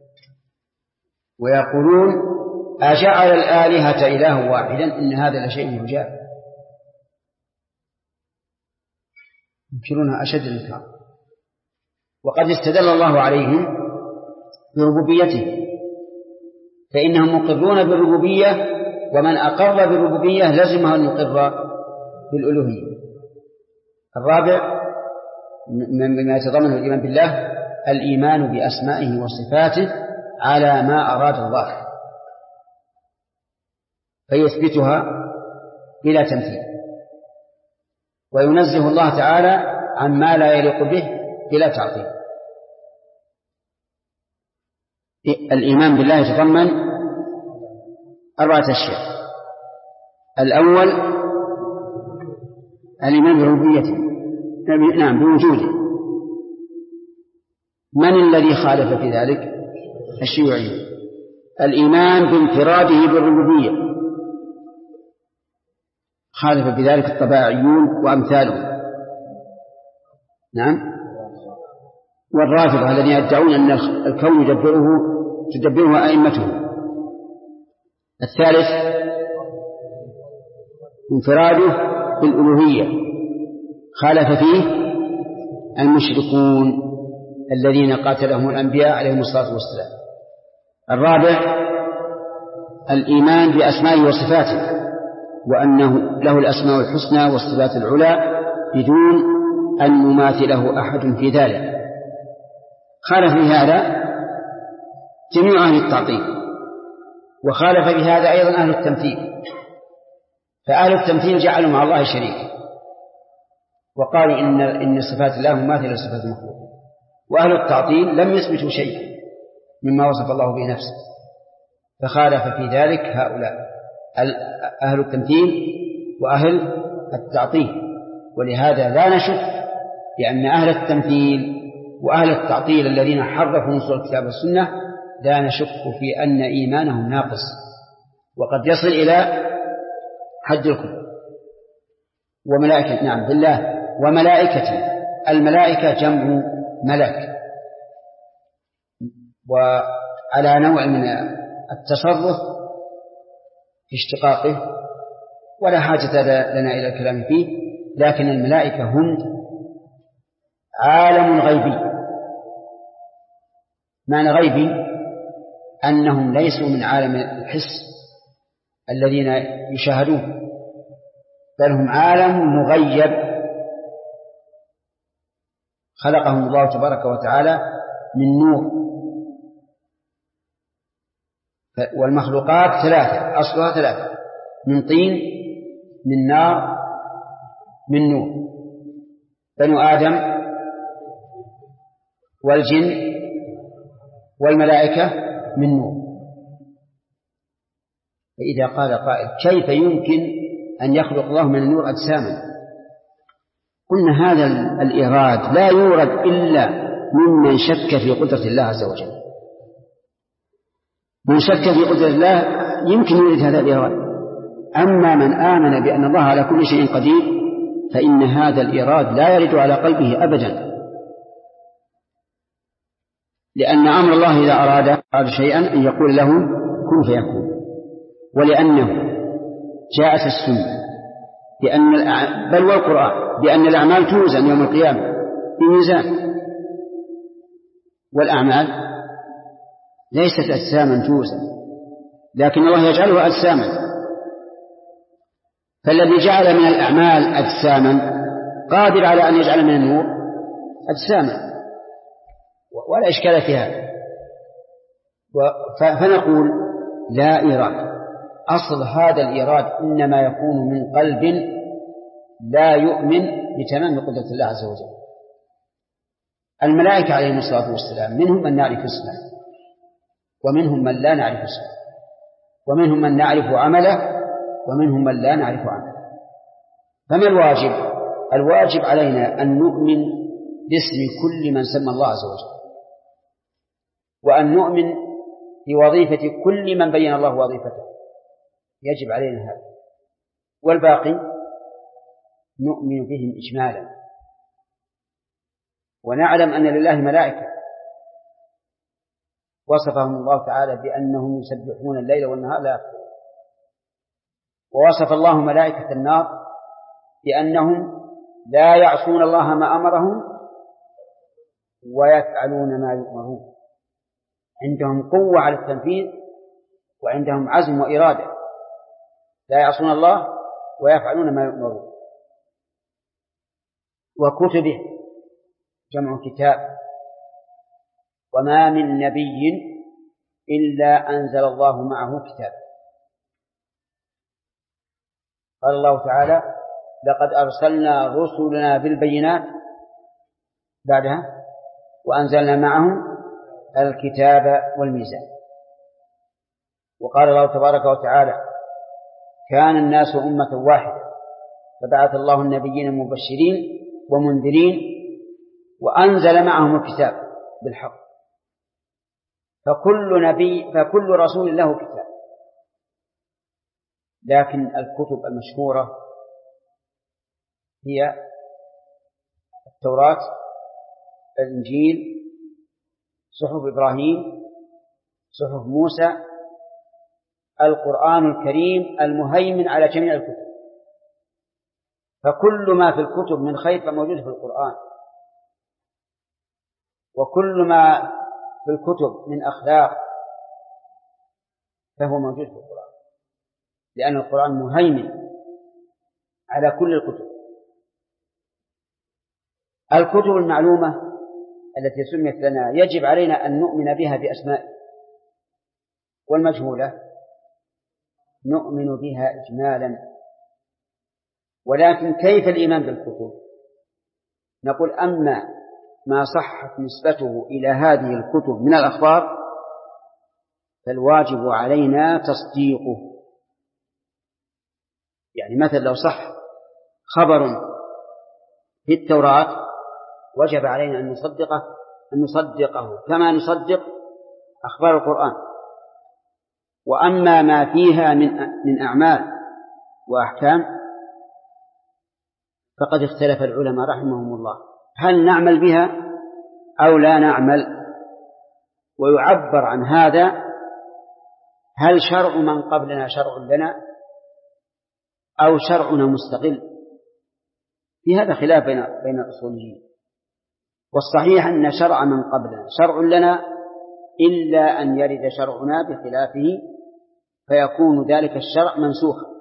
ويقولون أجعل الآلهة إله واحدا إن هذا لشيء عجاب، ينكرونها أشد الإنكار. وقد استدل الله عليهم بربوبيته، فإنهم مقرون بالربوبية، ومن أقر بالربوبية لزمه أن يقر بالألوهية. الرابع مما يتضمنه الإيمان بالله الإيمان بأسمائه وصفاته على ما أراد الله، فيثبتها بلا تمثيل، وينزه الله تعالى عما لا يليق به بلا تعطيل. الإيمان بالله يتضمن 4 أشياء. الأول الإيمان بربوبيته، نعم بوجوده. من الذي خالف في ذلك؟ الشيوعية. الإيمان بانفراده بالربوبية، خالف بذلك الطبائعيون وأمثالهم، نعم. والرافضة الذين يدعون أن الكون تدبره أئمته. الثالث انفراده بالألوهية، خالف فيه المشركون الذين قاتلهم الأنبياء عليهم الصلاة والسلام. الرابع الإيمان بأسمائه وصفاته، وأنه له الأسماء الحسنى والصفات العلى بدون أن يماثله أحد في ذلك. خالف بهذا جميع أهل التعطيل، وخالف بهذا أيضا أهل التمثيل، فأهل التمثيل جعلوا مع الله شريك وقالوا إن صفات الله مماثلة لصفات المخلوق، وأهل التعطيل لم يثبتوا شيئا مما وصف الله به نفسه، فخالف في ذلك هؤلاء أهل التمثيل وأهل التعطيل. ولهذا لا نشك بأن أهل التمثيل وأهل التعطيل الذين حرفوا نصوص الكتاب والسنة لا نشك في أن إيمانهم ناقص، وقد يصل إلى حد الكفر. وملائكة، نعم بالله وملائكته. الملائكة جمع ملك، وعلى نوع من التصرف في اشتقاقه ولا حاجة لنا إلى الكلام فيه، لكن الملائكة هم عالم غيبي. معنى غيبي أنهم ليسوا من عالم الحس الذين يشاهدون، بل هم عالم مغيب خلقهم الله تبارك وتعالى من نور. والمخلوقات 3 أصلها 3: من طين، من نار، من نور. بنو آدم والجن والملائكة من نور. فإذا قال قائل كيف يمكن أن يخلق الله من النور أجساما؟ قلنا هذا الإيراد لا يورد إلا ممن شك في قدرة الله عز وجل. من شك في قدرة الله يمكن يورد هذا الإيراد، أما من آمن بأن الله على كل شيء قدير فإن هذا الإيراد لا يرد على قلبه أبدا، لأن أمر الله إذا أراد شيئا أن يقول له كن فيكون. ولأنه جاءت السنة بل والقرآن بأن الأعمال توزن يوم القيامة بميزان، والأعمال ليست أجساما توزن، لكن الله يجعلها أجساما. فالذي جعل من الأعمال أجساما قادر على أن يجعل من النور أجساما، ولا إشكال في هذا. فنقول لا إيراد. أصل هذا الإيراد إنما يكون من قلب لا يؤمن بتمام قدرة الله عز وجل. الملائكة عليهم الصلاة والسلام منهم من نعرف اسمه ومنهم من لا نعرف اسمه، ومنهم من نعرف عمله ومنهم من لا نعرف عمله. فما الواجب؟ الواجب علينا أن نؤمن باسم كل من سمى الله عز وجل، وأن نؤمن بوظيفة كل من بين الله وظيفته، يجب علينا هذا. والباقي نؤمن بهم إجمالا، ونعلم أن لله ملائكة وصفهم الله تعالى بأنهم يسبحون الليل والنهار لا يفترون، ووصف الله ملائكة النار بأنهم لا يعصون الله ما أمرهم ويفعلون ما يؤمرون، عندهم قوة على التنفيذ وعندهم عزم وإرادة، لا يعصون الله ويفعلون ما يؤمرون. وكتبه جمع كتاب، وما من نبي إلا أنزل الله معه كتاب. قال الله تعالى: لقد أرسلنا رسلنا بالبينات، بعدها وأنزلنا معهم الكتاب والميزان. وقال الله تبارك وتعالى: كان الناس أمة واحدة فبعث الله النبيين مبشرين ومنذرين وأنزل معهم الكتاب بالحق، فكل رسول له كتاب. لكن الكتب المشهورة هي التوراة، الإنجيل، صحف إبراهيم، صحف موسى، القرآن الكريم المهيمن على جميع الكتب. فكل ما في الكتب من خير فموجود في القرآن، وكل ما في الكتب من أخلاق فهو موجود في القرآن، لأن القرآن مهيمن على كل الكتب. الكتب المعلومة التي سميت لنا يجب علينا أن نؤمن بها بأسمائها، والمجهولة نؤمن بها إجمالا. ولكن كيف الإيمان بالكتب؟ نقول: أما ما صحت نسبته إلى هذه الكتب من الأخبار فالواجب علينا تصديقه. يعني مثلا لو صح خبر في التوراة وجب علينا أن نصدقه كما نصدق أخبار القرآن. وأما ما فيها من أعمال وأحكام فقد اختلف العلماء رحمهم الله هل نعمل بها أو لا نعمل. ويعبر عن هذا: هل شرع من قبلنا شرع لنا أو شرعنا مستقل؟ في هذا خلاف بين الأصوليين. والصحيح أن شرع من قبلنا شرع لنا إلا أن يرد شرعنا بخلافه فيكون ذلك الشرع منسوخا،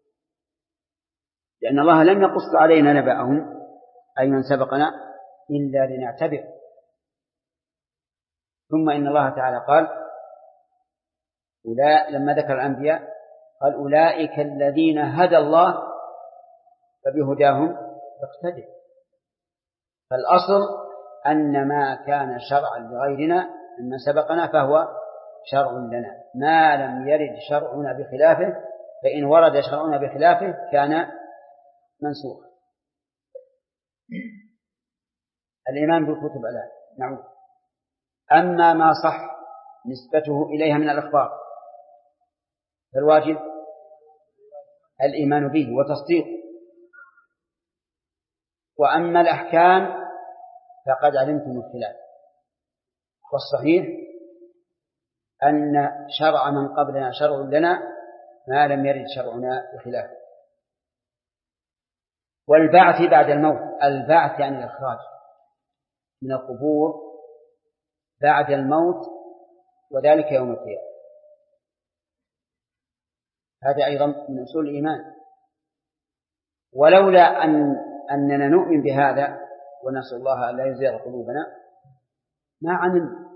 لأن الله لم يقص علينا نبأهم أي من سبقنا إلا لنعتبر. ثم إن الله تعالى قال لما ذكر الأنبياء قال: أولئك الذين هدى الله فبهداهم اقتدع. فالأصل أن ما كان شرعا لغيرنا ممن سبقنا فهو شرع لنا، ما لم يرد شرعنا بخلافه، فإن ورد شرعنا بخلافه كان منسوخا. الإيمان بالكتب الآن نعود. أما ما صح نسبته إليها من الأخبار فالواجب الإيمان به وتصديقه. وأما الأحكام فقد علمتم الخلاف، والصحيح أن شرع من قبلنا شرع لنا ما لم يرد شرعنا بخلافه. والبعث بعد الموت، البعث يعني الإخراج من القبور بعد الموت، وذلك يوم القيامة. هذا أيضا من أصول الإيمان. ولولا أننا نؤمن بهذا ونسأل الله أن لا يزيغ قلوبنا ما عملنا.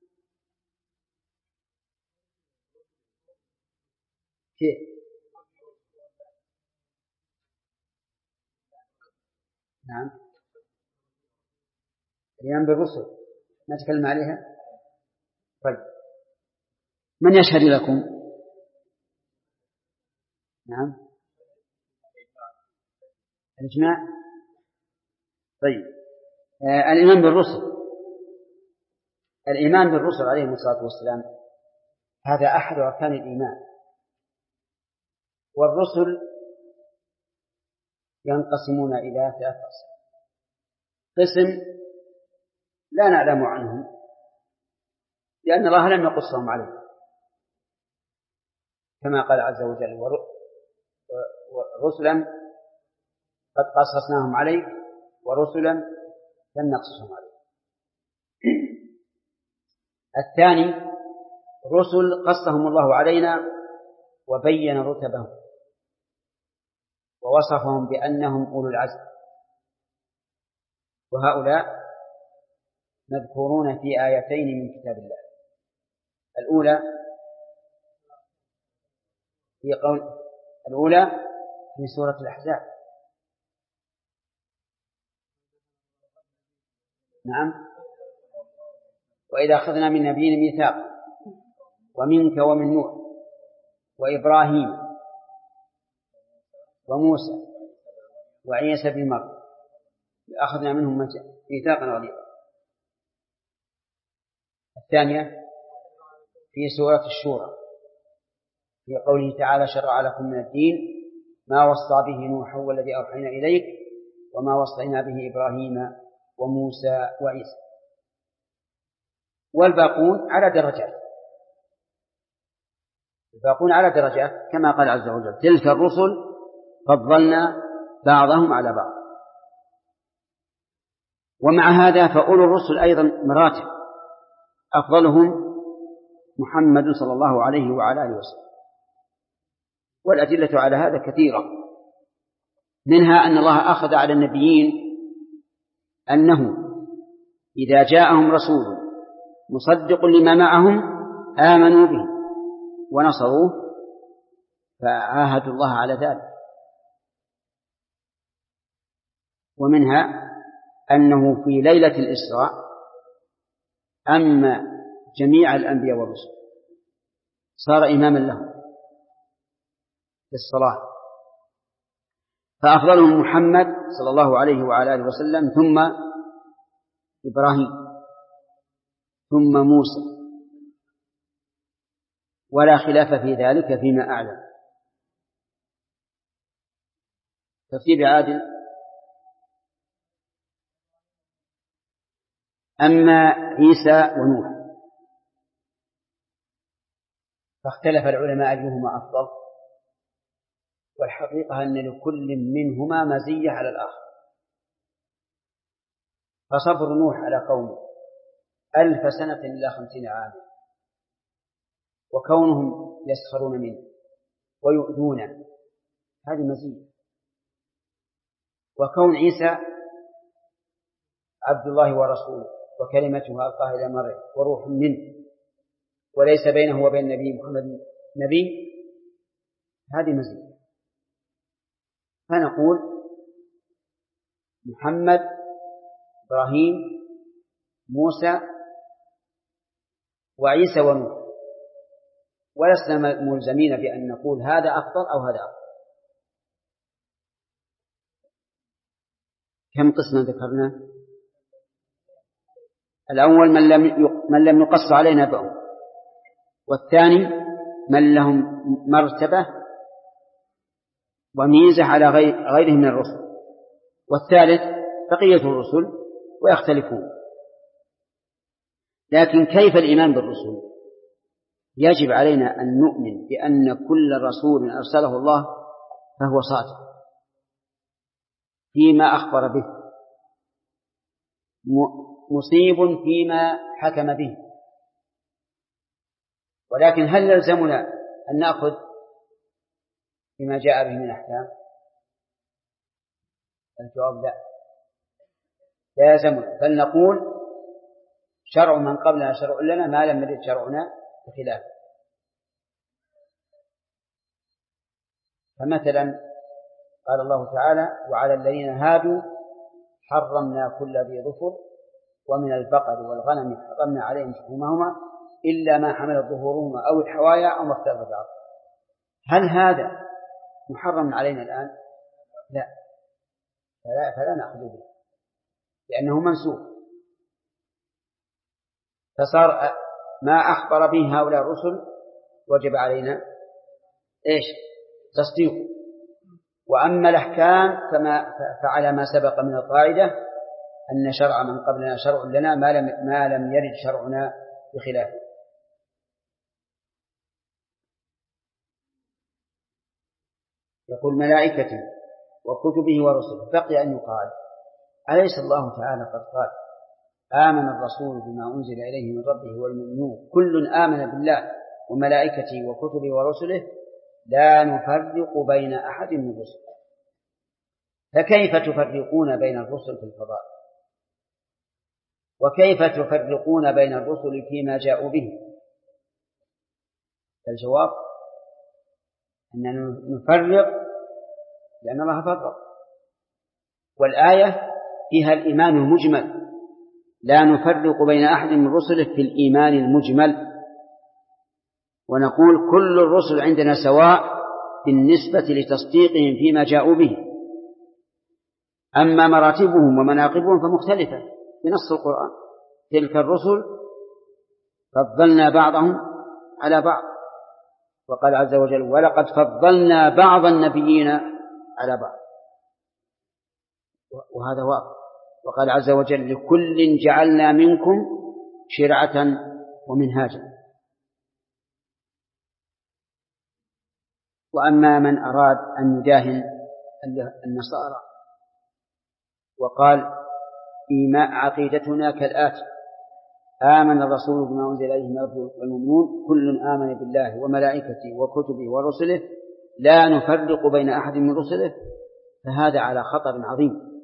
كيف؟ نعم، الإيمان بالرسل نتكلم عليها. طيب، من يشهد لكم؟ نعم، الإجماع. طيب، الإيمان بالرسل. الإيمان بالرسل عليهم الصلاة والسلام هذا أحد أركان الإيمان. والرسل ينقسمون إلى 3 أقسام. قسم لا نعلم عنهم لأن الله لم يقصهم عليه، كما قال عز وجل: ورسلا قد قصصناهم عليك ورسلا لم نقصصهم عليك. الثاني رسل قصهم الله علينا وبين رتبهم ووصفهم بأنهم أولو العزم، وهؤلاء مذكورون في آيتين من كتاب الله. الأولى في سورة الأحزاب. نعم: وإذا أخذنا من نبي ميثاق ومنك ومن نوح وإبراهيم وموسى وعيسى بن مريم أخذنا منهم ميثاقا غليظا. الثانية في سورة الشورى في قوله تعالى: شرع لكم من الدين ما وصى به نوح والذي أوحينا إليك وما وصينا به إبراهيم وموسى وعيسى. والباقون على درجات كما قال عز وجل: تلك الرسل فضلنا بعضهم على بعض. ومع هذا فأولو الرسل أيضا مراتب، أفضلهم محمد صلى الله عليه وعلى آله وسلم. والأدلة على هذا كثيرة، منها أن الله أخذ على النبيين أنه إذا جاءهم رسول مصدق لما معهم آمنوا به ونصروه، فعاهدوا الله على ذلك. ومنها أنه في ليلة الإسراء أما جميع الأنبياء والرسل، صار إماما لهم في الصلاة، فأفضلهم محمد صلى الله عليه وعلى آله وسلم، ثم إبراهيم، ثم موسى، ولا خلاف في ذلك فيما أعلم. ترتيب عادل. أما عيسى ونوح فاختلف العلماء أيهما أفضل، والحقيقة أن لكل منهما مزية على الآخر. فصبر نوح على قومه 1000 سنة إلا 50 عاما، وكونهم يسخرون منه ويؤذونه، هذه مزية. وكون عيسى عبد الله ورسوله وكلمته ألقاها إلى مريم وروح منه وليس بينه وبين النبي محمد نبي، هذه مزية. فنقول محمد، إبراهيم، موسى وعيسى ونوح، ولسنا ملزمين بأن نقول هذا أفضل أو هذا أفضل. كم قسما ذكرنا؟ الأول من لم يقص علينا بهم، والثاني من لهم مرتبة وميزة على غيرهم من الرسل، والثالث بقية الرسل ويختلفون. لكن كيف الإيمان بالرسل؟ يجب علينا أن نؤمن بأن كل رسول أرسله الله فهو صادق فيما أخبر به، مصيب فيما حكم به. ولكن هل يلزمنا أن نأخذ بما جاء به من أحكام؟ الجواب لا يلزمنا، بل نقول شرع من قبلنا شرع لنا ما لم يرد شرعنا بخلافه. فمثلا قال الله تعالى: وعلى الذين هادوا حرمنا كل ذي ظفر ومن البقر والغنم حرمنا عليهم شحومهما إلا ما حملت ظهورهما أو الحوايا أو ما اختلف بعض. هل هذا محرم علينا الآن؟ لا، فلا نأخذ به. لأنه منسوخ، فصار ما أخبر به هؤلاء الرسل وجب علينا إيش؟ تصديقه. وأما الأحكام فعلى ما سبق من القاعدة أن شرع من قبلنا شرع لنا ما لم يرد شرعنا بخلافه. يقول ملائكته وكتبه ورسله. بقي أن يقال أليس الله تعالى قد قال آمن الرسول بما أنزل إليه من ربه والمؤمنون كل آمن بالله وملائكته وكتبه ورسله لا نفرق بين أحد من الرسل. فكيف تفرقون بين الرسل في الفضائل؟ وكيف تفرقون بين الرسل فيما جاءوا به؟ الجواب أننا نفرق لأن الله فرق، والآية فيها الإيمان المجمل، لا نفرق بين أحد من رسله في الإيمان المجمل، ونقول كل الرسل عندنا سواء بالنسبة لتصديقهم فيما جاءوا به. أما مراتبهم ومناقبهم فمختلفة بنص القرآن. تلك الرسل فضلنا بعضهم على بعض، وقال عز وجل ولقد فضلنا بعض النبيين على بعض، وهذا واقع. وقال عز وجل لكل جعلنا منكم شرعة ومنهاجا. وأما من أراد أن يداهن النصارى وقال إيمان عقيدتنا كالآتي آمن الرسول بما أنزل إليه من ربه والمؤمنون كل آمن بالله وملائكته وكتبه ورسله لا نفرق بين أحد من رسله، فهذا على خطر عظيم،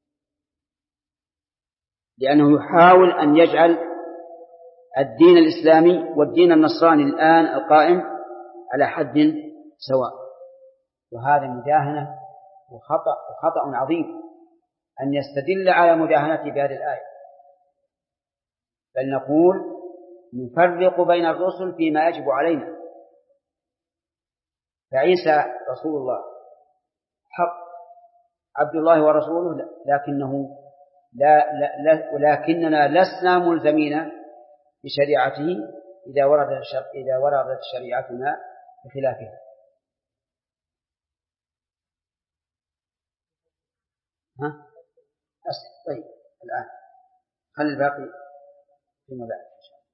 لأنه يحاول أن يجعل الدين الإسلامي والدين النصراني الآن القائم على حد سواء، وهذا مداهنة وخطأ عظيم أن يستدل على مداهنته بهذه الآية. بل نقول نفرق بين الرسل فيما يجب علينا. فعيسى رسول الله حق عبد الله ورسوله، ولكننا لسنا ملزمين بشريعته إذا وردت شريعتنا بخلافها. طيب الآن خلي الباقي فيما بعد إن شاء الله.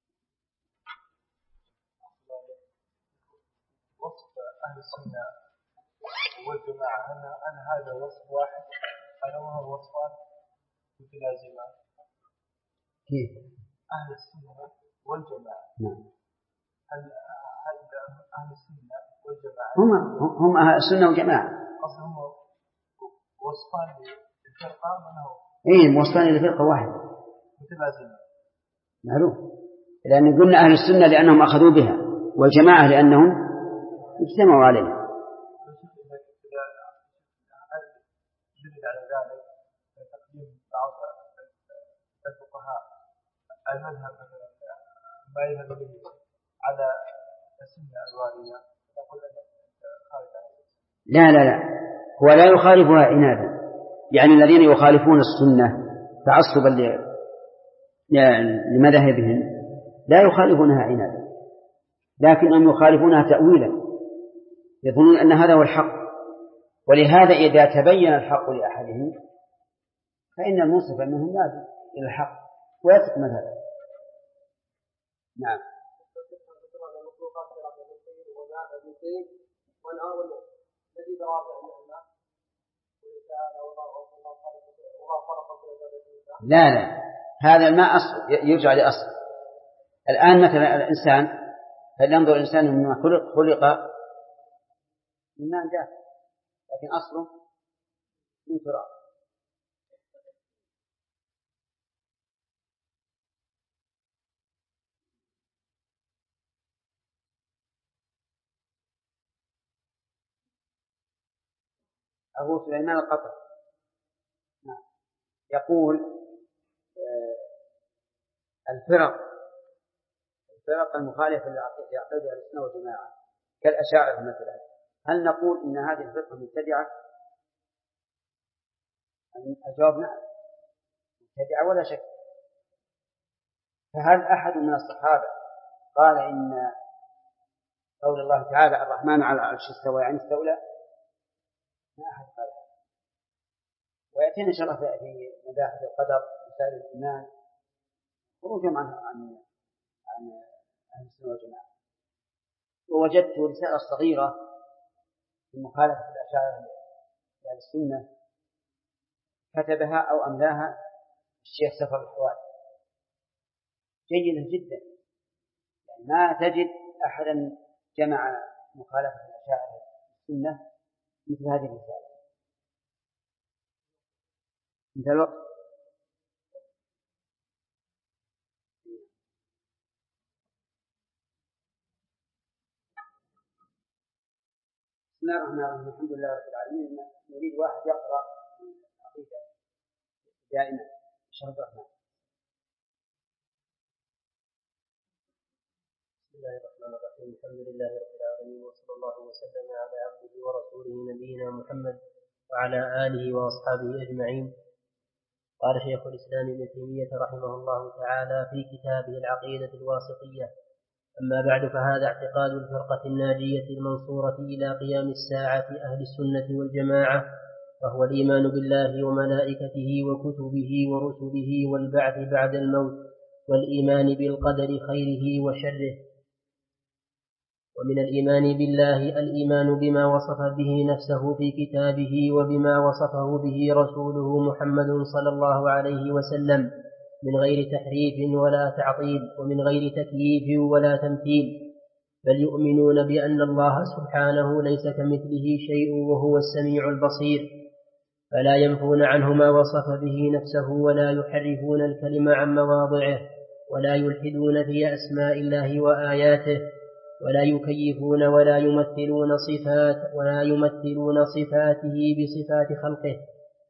وصف أهل السنة والجماعة هل هذا وصف واحد أو هو وصفان متلازمان؟ كيف؟ أهل السنة والجماعة هل أهل السنة والجماعة هم أهل السنة والجماعة هم وصفان للفرقة من هو؟ إيه وصفان للفرقة واحدة متلازمان معلوم، لأن قلنا أهل السنة لأنهم أخذوا بها، والجماعة لأنهم اجتمعوا عليها. يدل على ذلك تقديم بعض الفقهاء المذهب مثلا ما يذهب به على السنة الواردة يقول أن خارج عنها. لا هو لا يخالفها عنادا، يعني الذين يخالفون السنة تعصبا لمذاهبهم لا يخالفونها عنادا، لكنهم يخالفونها تأويلا، يظنون أن هذا هو الحق. ولهذا إذا تبين الحق لأحدهم فإن المنصف منهم يأتي إلى الحق ويترك مذهبه. نعم. لا هذا الماء أصل يرجع لأصل. الآن مثلا الإنسان فلينظر الإنسان مما خلق من ماء دافئ، لكن أصله من تراب. أبو سليمان القطر يقول الفرق المخالفة لعقيدة السنة والجماعة كالأشاعرة مثلا، هل نقول إن هذه الفرقة مبتدعة؟ الجواب نعم، مبتدعة ولا شك. فهل أحد من الصحابة قال إن قول الله تعالى الرحمن على العرش استوى يعني استولى؟ ما أحد قال هذا. ويأتينا إن شاء الله في مباحث القدر مسائل الإيمان خروجهم عن أهل السنة والجماعة. ووجدت رسالة صغيرة في مخالفة الأشاعرة لأهل السنة كتبها أو أملاها الشيخ سفر الحوالي، جيدة جدا، يعني ما تجد أحدا جمع مخالفة الأشاعرة السنة مثل هذه الرسالة. انتهى الوقت. بسم الله الرحمن الرحيم، الحمد لله رب العالمين. نريد واحد يقرأ العقيدة دائما شهر الرحمن. بسم الله الرحمن الرحيم، الحمد لله رب العالمين، وصلى الله وسلم على عبده ورسوله نبينا محمد وعلى آله وأصحابه أجمعين. قال شيخ الإسلام ابن تيمية رحمه الله تعالى في كتابه العقيدة الواسطية: أما بعد، فهذا اعتقاد الفرقة الناجية المنصورة إلى قيام الساعة أهل السنة والجماعة، وهو الإيمان بالله وملائكته وكتبه ورسله والبعث بعد الموت، والإيمان بالقدر خيره وشره. ومن الإيمان بالله الإيمان بما وصف به نفسه في كتابه وبما وصفه به رسوله محمد صلى الله عليه وسلم من غير تحريف ولا تعطيل، ومن غير تكييف ولا تمثيل، بل يؤمنون بأن الله سبحانه ليس كمثله شيء وهو السميع البصير، فلا ينفون عنه ما وصف به نفسه، ولا يحرفون الكلم عن مواضعه، ولا يلحدون في أسماء الله وآياته، ولا يكيفون ولا يمثلون صفاته بصفات خلقه.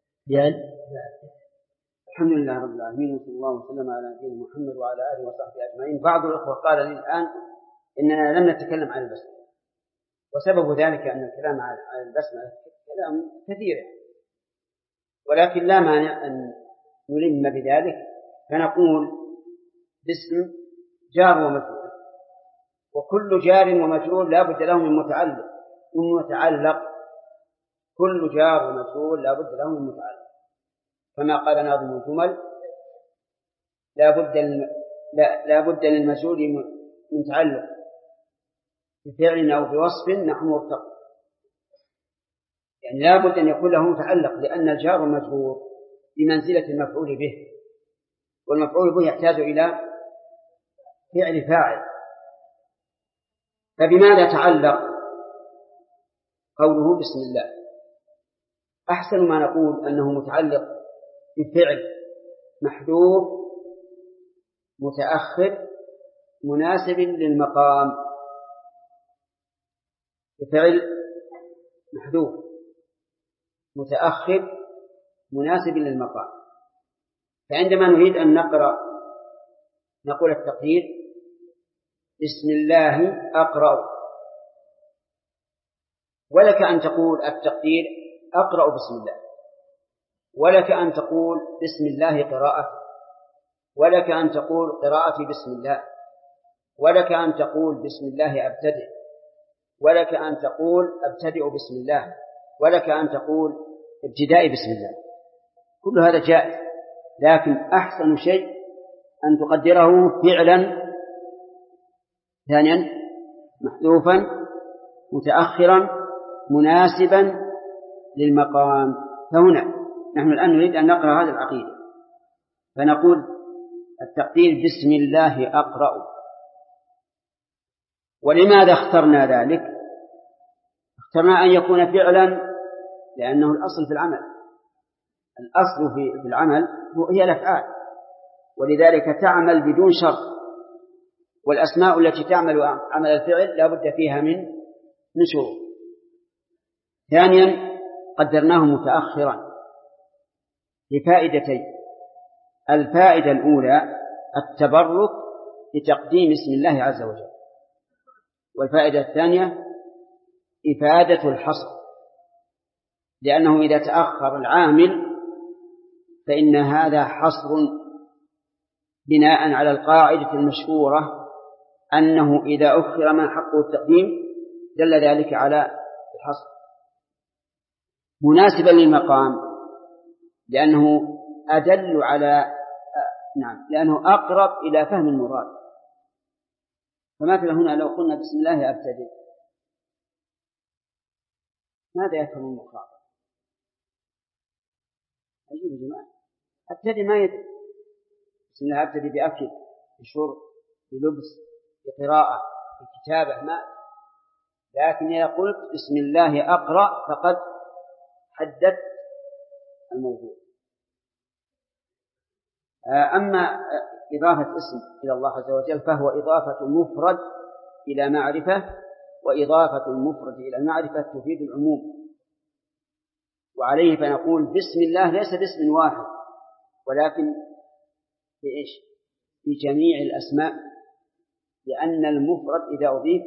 الحمد لله رب العالمين، وصلى الله وسلم على نبينا محمد وعلى آله وصحبه أجمعين. بعض الأخوة قال لي الآن إننا لم نتكلم عن البسملة، وسبب ذلك أن الكلام عن البسملة كلام كثير، ولكن لا مانع أن نلم بذلك، فنقول باسم جار ومجرور، وكل جار ومجرور لا بد له من متعلق، كل جار ومجرور لا بد له من متعلق، كما قال ناظم الجمل: لا بد للمجرور من تعلق بفعل أو بوصف نحو مرتقب، يعني لا بد أن يكون له متعلق، لأن الجار والمجرور بمنزلة المفعول به، والمفعول به يحتاج إلى فعل فاعل. فبماذا تعلق قوله بسم الله؟ أحسن ما نقول أنه متعلق بفعل محذوف متأخر مناسب للمقام، بفعل محذوف متأخر مناسب للمقام. فعندما نريد أن نقرأ نقول التقدير: بسم الله أقرأ، ولك أن تقول التقدير أقرأ بسم الله، ولك أن تقول بسم الله قراءة، ولك أن تقول قراءتي بسم الله، ولك أن تقول بسم الله أبتدئ، ولك أن تقول أبتدئ بسم الله، ولك أن تقول ابتدائي بسم الله. كل هذا جائز، لكن أحسن شيء أن تقدره فعلا ثانيا محذوفا متأخرا مناسبا للمقام. فهنا نحن الآن نريد أن نقرأ هذه العقيدة، فنقول التقدير بسم الله أقرأ. ولماذا اخترنا ذلك؟ اخترنا أن يكون فعلا لأنه الأصل في العمل، الأصل في العمل هي الأفعال، ولذلك تعمل بدون شرط، والأسماء التي تعمل عمل الفعل لا بد فيها من شروط. ثانيا قدرناه متأخرا لفائدتين: الفائدة الأولى التبرك لتقديم اسم الله عز وجل، والفائدة الثانية إفادة الحصر، لأنه إذا تأخر العامل فإن هذا حصر بناء على القاعدة المشهورة أنه إذا أخر ما حقه التقديم دل ذلك على الحصر، مناسبا للمقام لأنه أدل على لأنه أقرب إلى فهم المراد. فمثلا هنا لو قلنا بسم الله أبتدئ، ماذا يفهم المخاطب؟ أجيب يا جماعة، أبتدئ ما يدري. بسم الله أبتدئ بأكل، بشرب، بلبس، بقراءة، بكتابة، ما. لكن إذا قلت بسم الله أقرأ فقد حددت الموضوع. أما إضافة اسم إلى الله عز وجل فهو إضافة مفرد إلى معرفة، وإضافة المفرد إلى المعرفة تفيد العموم، وعليه فنقول بسم الله ليس باسم واحد ولكن بإيش؟ بجميع الأسماء، لأن المفرد إذا أضيف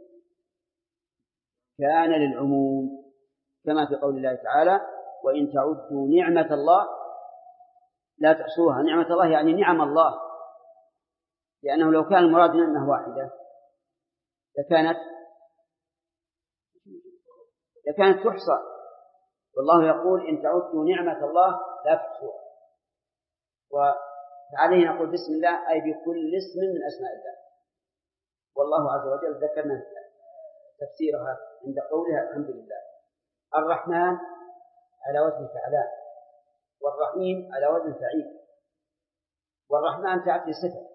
كان للعموم، كما في قول الله تعالى وإن تعدوا نعمة الله لا تحصوها. نعمة الله يعني نعم الله، لأنه لو كان المراد نعمة واحدة لكانت تحصى، والله يقول إن تعدوا نعمة الله لا تحصوها. وعليه نقول بسم الله أي بكل اسم من أسماء الله. والله عز وجل ذكرنا تفسيرها عند قولها الحمد لله. الرحمن على وزن فعلان، والرحيم على وزن فعيل. والرحمن تأتي صفة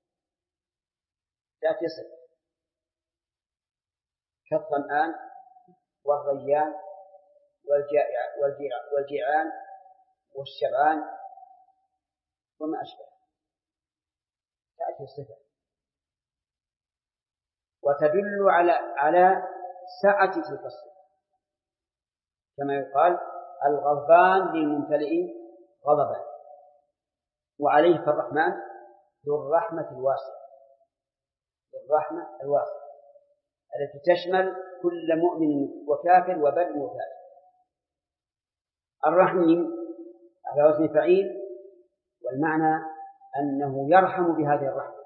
كالظمآن والريان والجيعان والشبعان وما أشبه، تأتي صفة وتدل على سعة تلك الصفة، كما يقال الغضبان للممتلئ غضبا. وعليه فالرحمن ذو الرحمة الواسعة، التي تشمل كل مؤمن وكافر وبر وفاجر. الرحيم على وزن فعيل، والمعنى أنه يرحم بهذه الرحمة،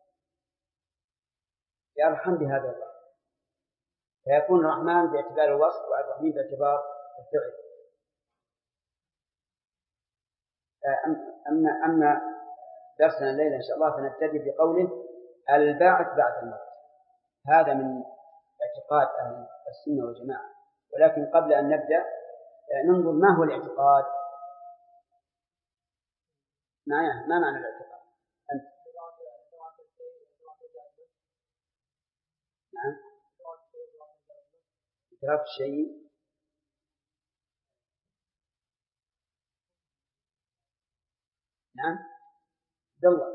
فيكون الرحمن باعتبار الوصف والرحيم باعتبار الفعل. أما درسنا الليلة إن شاء الله فنبتدي بقوله البعث بعد الموت. هذا من اعتقاد أهل السنة والجماعة، ولكن قبل أن نبدأ ننظر ما هو الاعتقاد. ما معنى الاعتقاد؟ أنت نعم إدراك الشيء. نعم عبد الله،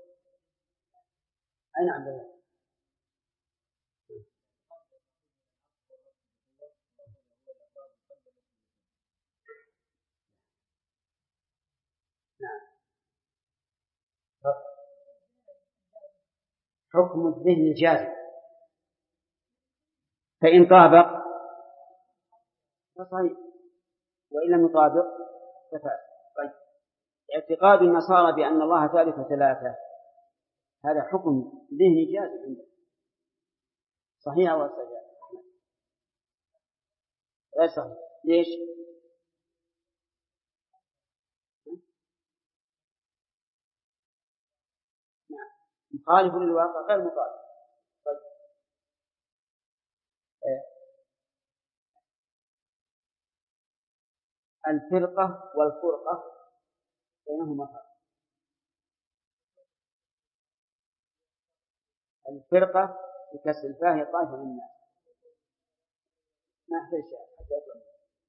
أين عبد الله؟ نعم. حكم الذهن الجازم، فإن طابق فصحيح وإن لم يطابق ففاسد. طيب، اعتقاد النصارى بأن الله ثالث ثلاثة هذا حكم ذهني جازم عنده، صحيح أو صحيح؟ غير صحيح. ليش؟ نعم مخالف للواقع غير مطابق. طيب الفرقة والفرقة بينهما فرق. الفرقة بكسر الفاء هي طائفة من الناس، ما يحتاج حتى يطلع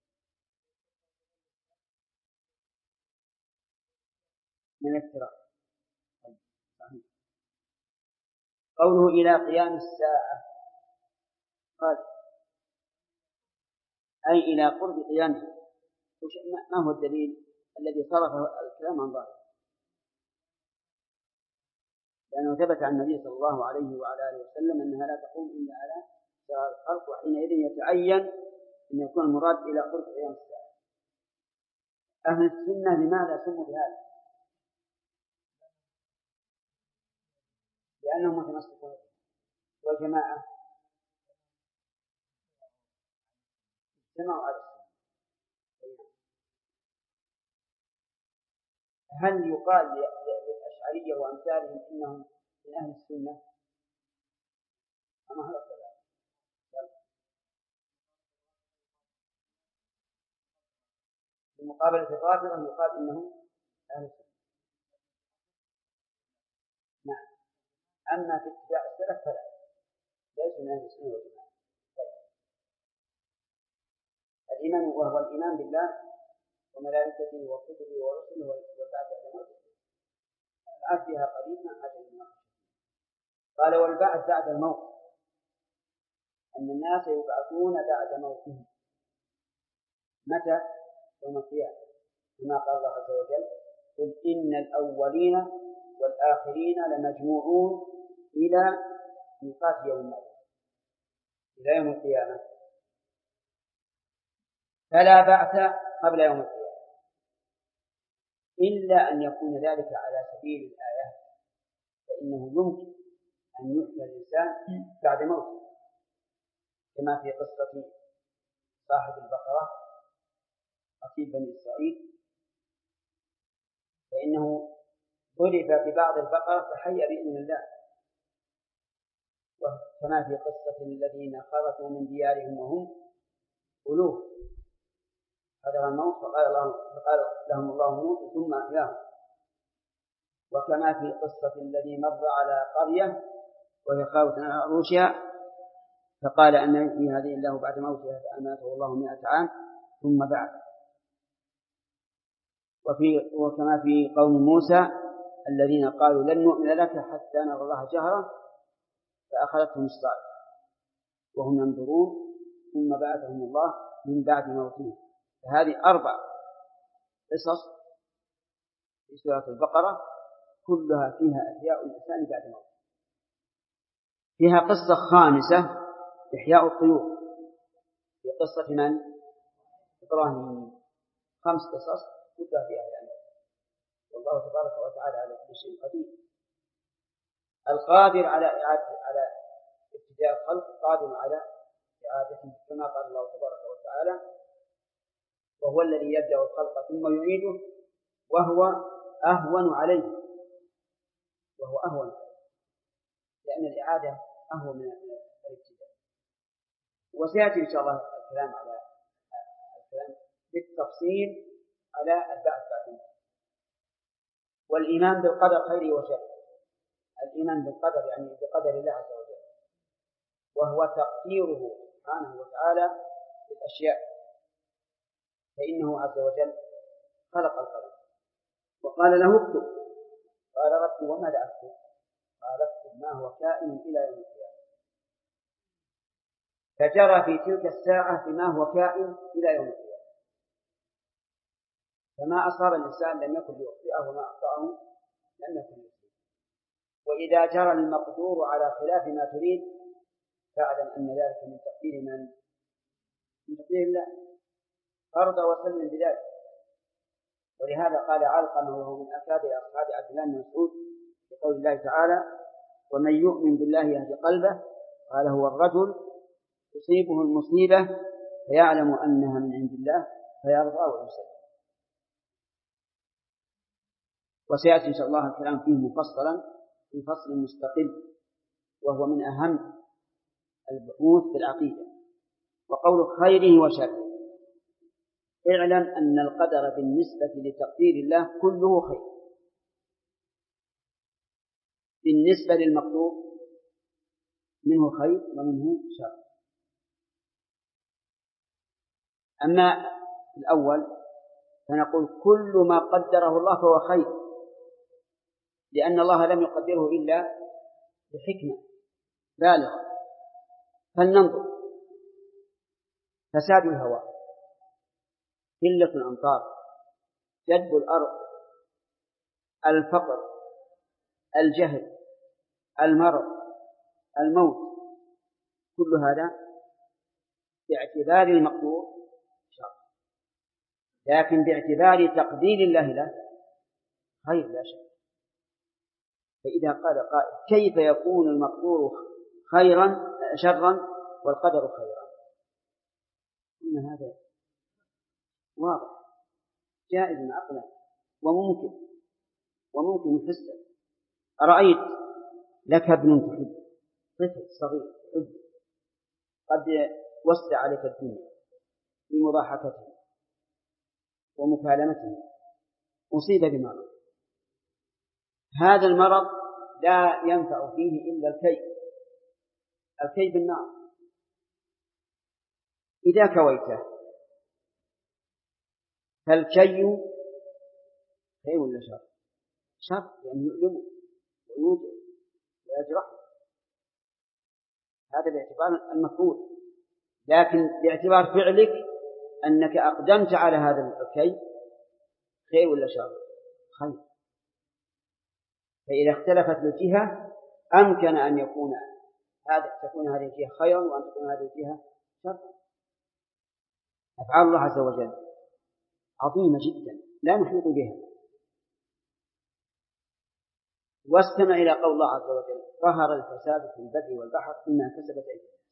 من الافتراء. صحيح. قوله إلى قيام الساعة قال أي إلى قرب قيامها. ما هو الدليل الذي صرف الكلام عن ظاهره؟ لأنه ثبت عن النبي صلى الله عليه وعلى آله وسلم أنها لا تقوم إلا على شرار الخلق، وحينئذ يتعين أن يكون المراد إلى قرب قيام الساعة. أهل السنة لماذا سموا بهذا؟ لأنهم متمسكون، والجماعة اجتمعوا على السنة. هل يقال للأشعرية وأمثالهم إنهم من أهل السنة؟ أما هذا كذلك. في مقابلة الرافضة يقال إنهم أهل السنة. نعم. أما في اتباع السلف فلا، ليسوا من أهل السنة والجماعة. الإيمان وهو الإيمان بالله وملائكته وكتبه ورسله والبعث بعد الموت. الآن فيها قليل ما حاجة للنقاش. قال والبعث بعد الموت، أن الناس يبعثون بعد موتهم. متى؟ يوم القيامة، كما قال الله عز وجل قل إن الأولين والآخرين لمجموعون إلى ميقات يوم معلوم، إلى يوم القيامة. فلا بعث قبل يوم القيامة إلا أن يكون ذلك على سبيل الآيات، فإنه يمكن أن يحيى الإنسان بعد موته، كما في قصة صاحب البقرة قتيل بني إسرائيل، فإنه ضرب ببعض البقرة فحي بإذن الله. وكما في قصة الذين خرجوا من ديارهم وهم ألوف حذر الموت فقال لهم الله موت ثم أحياهم. وكما في قصة الذي مر على قرية وهي خاوية على عروشها فقال أن يحيي هذه الله بعد موتها فأماته الله 100 عام ثم بعث. وكما في قوم موسى الذين قالوا لن نؤمن لك حتى نرى الله جهرة فأخذتهم الصاعقة وهم ينظرون ثم بعثهم الله من بعد موتهم. فهذه 4 قصص في سورة البقرة كلها فيها إحياء الإنسان بعد موته. فيها قصة خامسة إحياء الطيور في قصة من؟ إبراهيم. 5 قصص كلها فيها إحياء الإنسان، والله تبارك وتعالى على كل شيء قدير. القادر على ابتداء الخلق قادر على إعادته، كما قال الله تبارك وتعالى وهو الذي يبدأ الخلق ثم يعيده وهو أهون عليه، لأن الإعادة أهون من الابتداء. وسيأتي إن شاء الله الكلام بالتفصيل على البعث بعد الموت. والإيمان بالقدر خيره وشره. الإيمان بالقدر يعني بقدر الله عز وجل، وهو تقديره سبحانه وتعالى للأشياء، فإنه عز وجل خلق القلم وقال له اكتب، قال رب وماذا أكتب؟ قال اكتب ما هو كائن إلى يوم القيامة. فجرى في تلك الساعة بما هو كائن إلى يوم القيامة، فما أصاب الإنسان لم يكن ليخطئه وما أخطأه لم يكن ليصيبه. وإذا جرى المقدور على خلاف ما تريد فاعلم أن ذلك من تقدير من؟ من تقدير الله، فرض وسلم بذلك. ولهذا قال علقمة وهو من أكابر أصحاب عبد الله بن مسعود في قول الله تعالى ومن يؤمن بالله يهدي قلبه، قال هو الرجل تصيبه المصيبة فيعلم أنها من عند الله فيرضى ويسلم. وسيأتي إن شاء الله الكلام فيه مفصلا في فصل مستقل، وهو من أهم البحوث في العقيدة. وقول خيره وشره، اعلم أن القدر بالنسبة لتقدير الله كله خير، بالنسبة للمقدور منه خير ومنه شر. أما الأول فنقول كل ما قدره الله فهو خير، لأن الله لم يقدره إلا بحكمة بالغة. فلننظر: فساد الهواء، قلة الأمطار، جدب الأرض، الفقر، الجهل، المرض، الموت، كل هذا باعتبار المقدور شر، لكن باعتبار تقدير الله له خير لا شك. فإذا قال قائل كيف يكون المقدور شرا والقدر خيرا؟ إن هذا واضح جائز عقلا وممكن يفسر. أرأيت لك ابن تحب، طفل صغير تحب، قد وسع عليك الدنيا بمضاحكته ومكالمته، أصيب بمرض، هذا المرض لا ينفع فيه إلا الكي بالنار. إذا كويته فالكي خير ولا شر؟ شر، يعني يؤلمه ويوجع ويجرحه، هذا باعتبار المفعول. لكن باعتبار فعلك أنك أقدمت على هذا الكي خير ولا شر؟ خير. فإذا اختلفت الجهة أمكن أن تكون هذه الجهة خيرا وأن تكون هذه الجهة شرا. أفعال الله عز وجل عظيمة جدا لا نحيط بها. واستمع إلى قول الله عز وجل ظهر الفساد في البر والبحر بما كسبت أيدي الناس.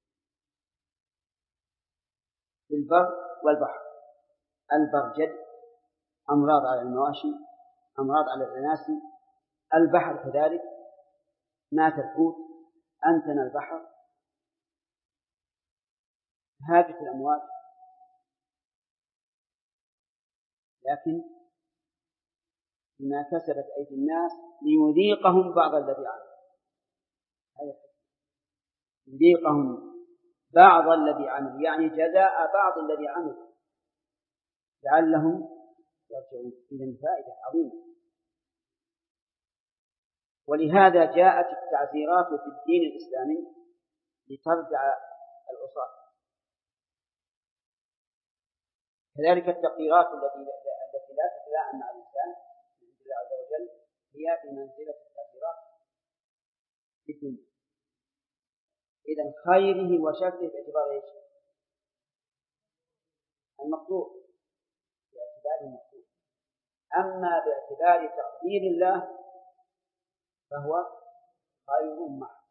في البر والبحر، البرجد أمراض على المواشي، أمراض على الأناسي، البحر كذلك مات الحوت، أنتن البحر، هاجت الأموات. لكن بما كسبت أيدي الناس ليذيقهم بعض الذي عملوا، يذيقهم بعض الذي عملوا يعني جزاء بعض الذي عملوا لعلهم يرجعون. إذن فائدة عظيمة. ولهذا جاءت التعزيرات في الدين الإسلامي لتردع العصاة، كذلك التقديرات التي لا تتلائم مع الإنسان من عند الله عز وجل هي بمنزلة التعزيرات في الدنيا. إذن خيره وشره باعتبار ايش؟ المقدور، باعتبار المقدور. أما باعتبار تقدير الله فهو خير محض.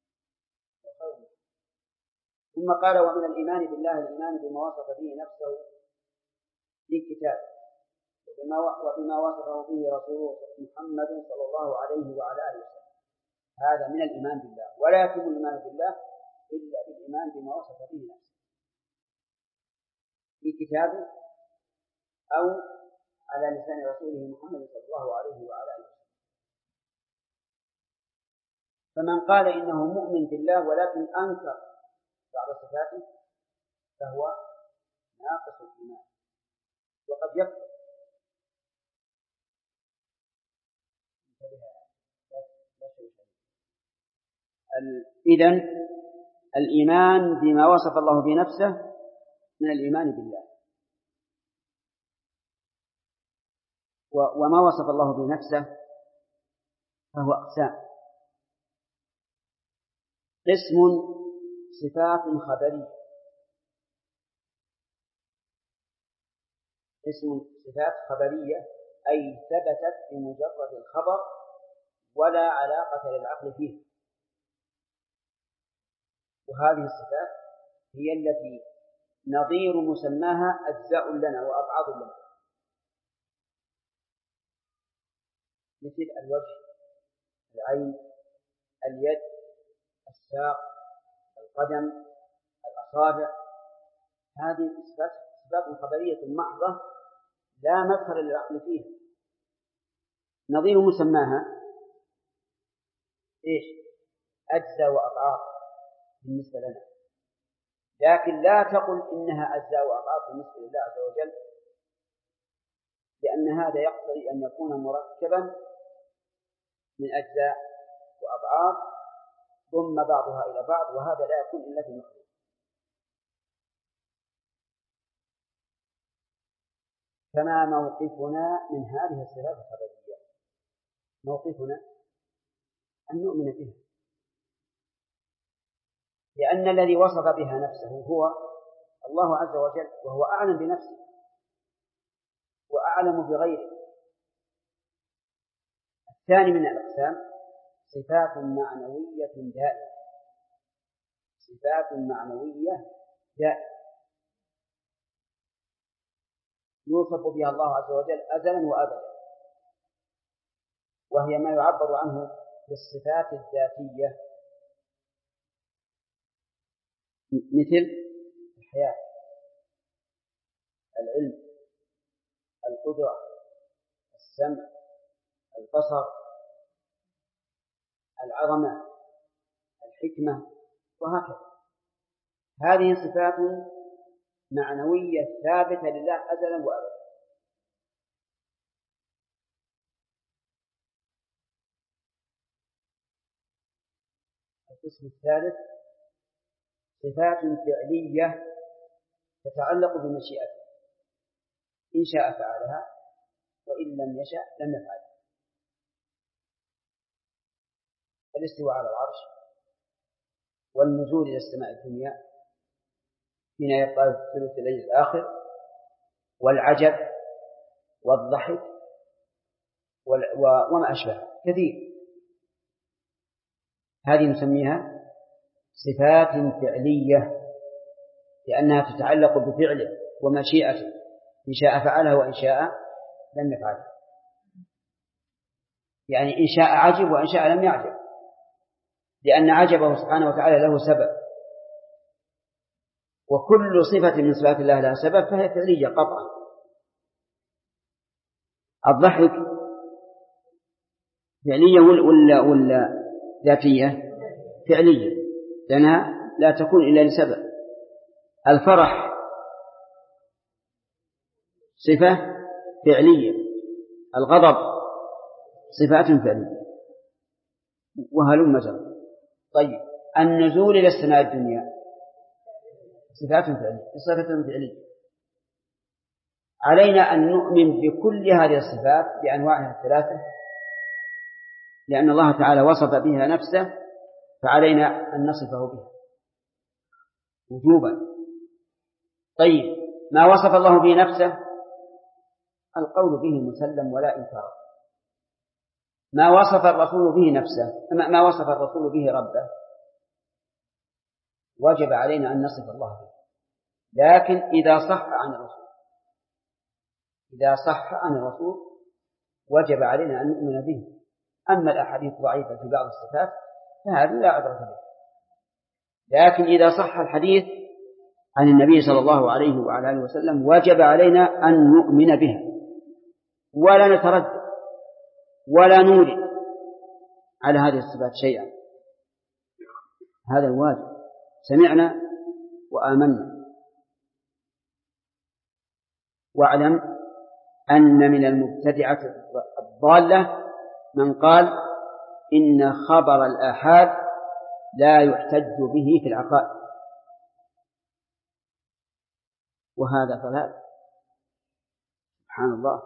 ثم قال ومن الإيمان بالله الإيمان بما وصف به نفسه في كتابه وبما وصفه به رسوله محمد صلى الله عليه وعلى آله وسلم. هذا من الإيمان بالله، ولا يتم الإيمان بالله إلا بالإيمان بما وصف به نفسه في كتابه أو على لسان رسوله محمد صلى الله عليه وعلى آله وسلم. فمن قال إنه مؤمن بالله ولكن أنكر بعض صفاته فهو ناقص الإيمان وقد يكفر. إذن الإيمان بما وصف الله بنفسه من الإيمان بالله، وما وصف الله بنفسه فهو أقسام: قسم صفات خبرية، قسم صفات خبرية أي ثبتت بمجرد الخبر ولا علاقة للعقل فيه، وهذه الصفات هي التي نظير مسماها أجزاء لنا وأبعاد لنا، مثل الوجه، العين، اليد، الساق، القدم، الأصابع. هذه صفات خبرية محضة لا مدخل للعقل فيها، نظير مسماها إيش؟ أجزاء وأبعاد بالنسبة لنا، لكن لا تقل إنها أجزاء وأبعاد بالنسبة لله عز وجل، لأن هذا يقتضي أن يكون مركبا من أجزاء وأبعاد ضم بعضها إلى بعض، وهذا لا يكون إلا في المخلوق. فما موقفنا من هذه الصفات الخبرية؟ موقفنا أن نؤمن بها، لأن الذي وصف بها نفسه هو الله عز وجل، وهو أعلم بنفسه. وأعلم بغيره. الثاني من الأقسام صفات معنوية دائمة، صفات معنوية دائمة يوصف بها الله عز وجل أزلا وأبدا، وهي ما يعبر عنه بالصفات الذاتية، مثل الحياة، العلم، القدرة، السمع، البصر، العظمة، الحكمة، وهكذا. هذه صفات معنوية ثابتة لله أزلا وأبدا. القسم الثالث صفات فعلية تتعلق بمشيئته، إن شاء فعلها وإن لم يشأ لم يفعلها. الاستواء على العرش، والنزول إلى السماء الدنيا حين يبقى ثلث الليل الآخر، والعجب، والضحك، وما أشبه كثير. هذه نسميها صفات فعلية لأنها تتعلق بفعله ومشيئته، إن شاء فعلها وإن شاء لم يفعلها. يعني إن شاء عجب وإن شاء لم يعجب، لأن عجبه سبحانه وتعالى له سبب، وكل صفة من صفات الله لها سبب فهي فعلية قطعا. الضحك فعلية ولا ذاتية؟ فعلية، لأنها لا تكون إلا لسبب. الفرح صفة فعلية، الغضب صفات فعلية، وهلم جرى. طيب النزول إلى السماء الدنيا صفات فعلية، صفة فعلية. علينا أن نؤمن بكل هذه الصفات بأنواعها الثلاثة، لأن الله تعالى وصف بها نفسه، فعلينا أن نصفه بها وجوبا. طيب ما وصف الله به نفسه القول به مسلم ولا إنكار. ما وصف الرسول به نفسه، ما وصف الرسول به ربه وجب علينا أن نصف الله به. لكن إذا صح عن الرسول وجب علينا أن نؤمن به. أما الأحاديث ضعيفة في بعض الصفات فهذه لا عبرة بها. لكن إذا صح الحديث عن النبي صلى الله عليه وعلى آله وسلم وجب علينا أن نؤمن بها ولا نتردد ولا نولد على هذه الصفات شيئا. هذا الواجب، سمعنا وآمنا. واعلم أن من المبتدعة الضالة من قال إن خبر الآحاد لا يحتج به في العقائد، وهذا ضلال. سبحان الله،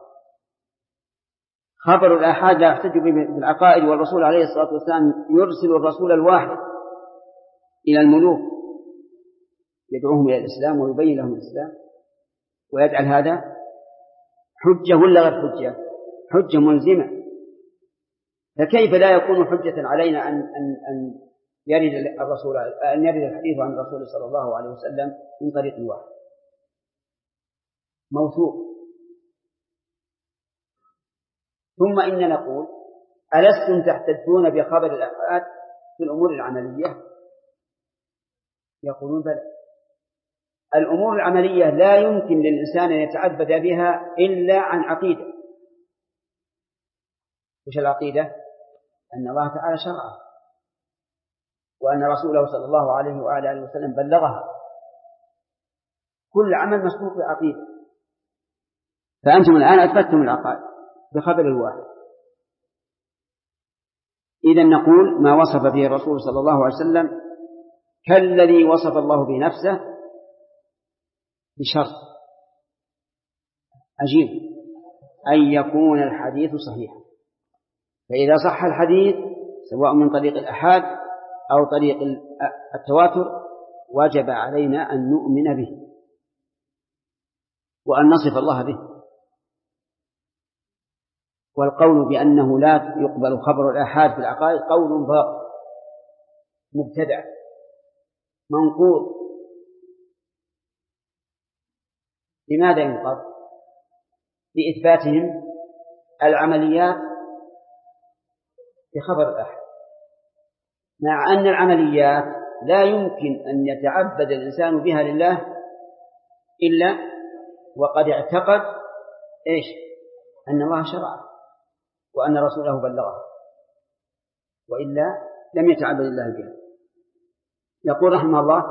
خبر الآحاد لا يحتج به في العقائد، والرسول عليه الصلاة والسلام يرسل الرسول الواحد إلى الملوك يدعوهم إلى الإسلام ويبين لهم الإسلام، ويجعل هذا حجة ولا غير حجة؟ حجة ملزمة. فكيف لا يكون حجة علينا أن يرد الحديث عن الرسول صلى الله عليه وسلم من طريق واحد موثوق؟ ثم إن نقول ألستم تحتجون بخبر الآحاد في الأمور العملية؟ يقولون بلى. الأمور العملية لا يمكن للإنسان أن يتعبد بها إلا عن عقيدة. وش العقيدة؟ أن الله تعالى شرعه، وأن رسوله صلى الله عليه وآله وسلم بلغها. كل عمل مسبوق بعقيدة. فأنتم الآن أثبتتم العقائد بخبر الواحد. إذن نقول ما وصف به الرسول صلى الله عليه وسلم كالذي وصف الله به نفسه بشرط عجيب، أن يكون الحديث صحيحا. فإذا صح الحديث سواء من طريق الآحاد أو طريق التواتر وجب علينا أن نؤمن به وأن نصف الله به. والقول بأنه لا يقبل خبر الآحاد في العقائد قول باطل مبتدع منقوض. لماذا ينقض؟ لإثباتهم العمليات بخبر الآحاد، مع أن العمليات لا يمكن أن يتعبد الإنسان بها لله إلا وقد اعتقد إيش؟ أن الله شرعه وأن رسوله بلغه، وإلا لم يتعبد الله بها. يقول رحمه الله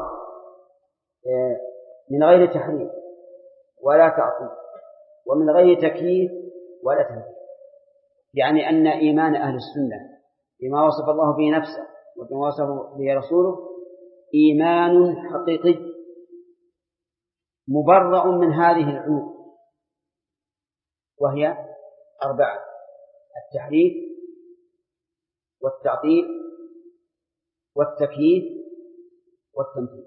من غير تحريف ولا تعطيل ومن غير تكييف ولا تمثيل، يعني أن إيمان أهل السنة بما وصف الله به نفسه وبما وصف به رسوله إيمان حقيقي مبرأ من هذه العيوب، وهي 4: التحريف والتعطيل والتكييف والتمثيل.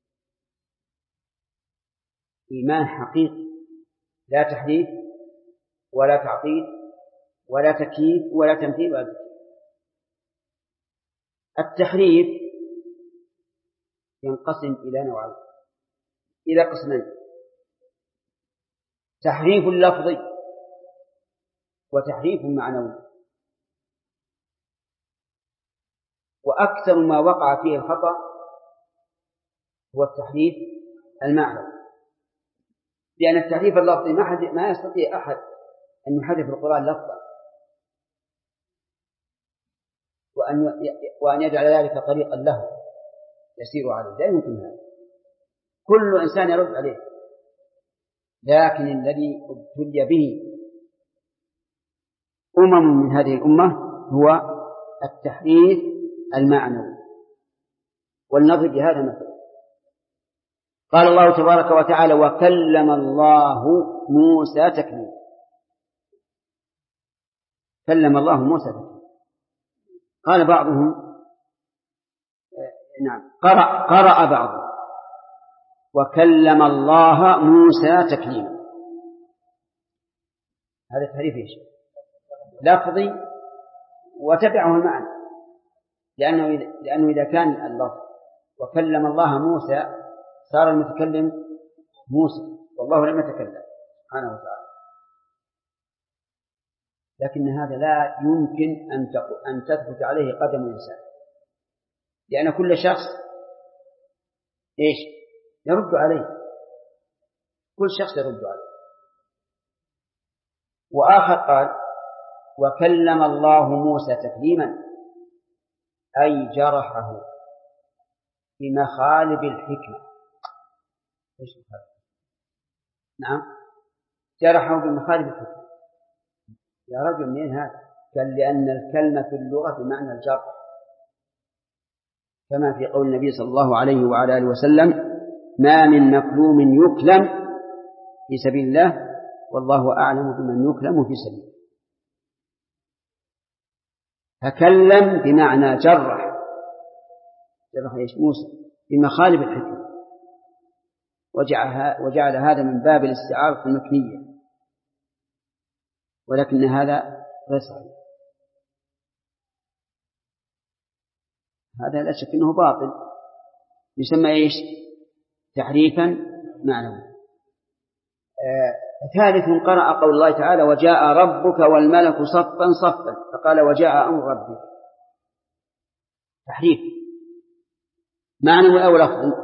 إيمان حقيقي لا تحريف ولا تعطيل ولا تكييف ولا تمثيل ولا تكييف. التحريف ينقسم إلى نوعين، إلى قسمين: تحريف لفظي وتحريف معنوي. وأكثر ما وقع فيه الخطأ هو التحريف المعنوي، لأن التحريف اللفظي ما يستطيع أحد أن يحرف القرآن لفظا وأن يجعل ذلك طريقا له يسير عليه، لا يمكن هذا، كل إنسان يرد عليه. لكن الذي ابتلي به من هذه الأمة هو التحريف المعنوي. ولنضرب بهذا مثلا: قال الله تبارك وتعالى: وكلم الله موسى تكليما. كلم الله موسى تكليما. قال بعضهم قرأ بعضهم: وكلم الله موسى تكليما. هذا تحريف ايش؟ لفظي وتبعه المعنى، لأنه إذا كان اللفظ وكلم الله موسى صار المتكلم موسى والله لم يتكلم سبحانه وتعالى. لكن هذا لا يمكن أن تثبت عليه قدم إنسان، لأن كل شخص إيش؟ يرد عليه، كل شخص يرد عليه. وآخر قال: وكلم الله موسى تكليما، أي جرحه بمخالب الحكمة. إيش مخالب؟ نعم، جرحه بمخالب الحكمة. يا رجل من هذا؟ قال: لأن الكلمة في اللغة بمعنى الجرح، كما في قول النبي صلى الله عليه وعلى آله وسلم: ما من مكلوم يكلم في سبيل الله والله أعلم بمن يكلم في سبيله. فكلم بمعنى جرح إيش؟ موسى بمخالب الحكمة، وجعل هذا من باب الاستعارة المكنية، ولكن هذا غير صحيح. هذا لا شك أنه باطل، يسمى إيش؟ تحريفا معنوي. ثالث: قرأ قول الله تعالى: وجاء ربك والملك صفا صفا، فقال: وجاء أمر ربك. تحريف معنوي أو لفظي؟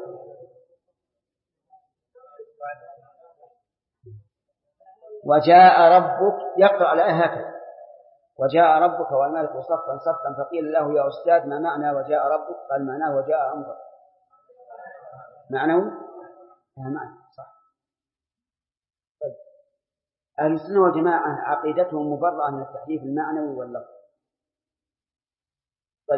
وجاء ربك، يقرأ الآية هكذا: وجاء ربك والملك صفا صفا، فقيل له: يا أستاذ ما معنى وجاء ربك؟ قال: معناه وجاء أمر ربك. معنوي؟ معنى صح. طيب، أهل السنة والجماعة عقيدتهم مبرأة من التحريف المعنوي واللفظ. طيب،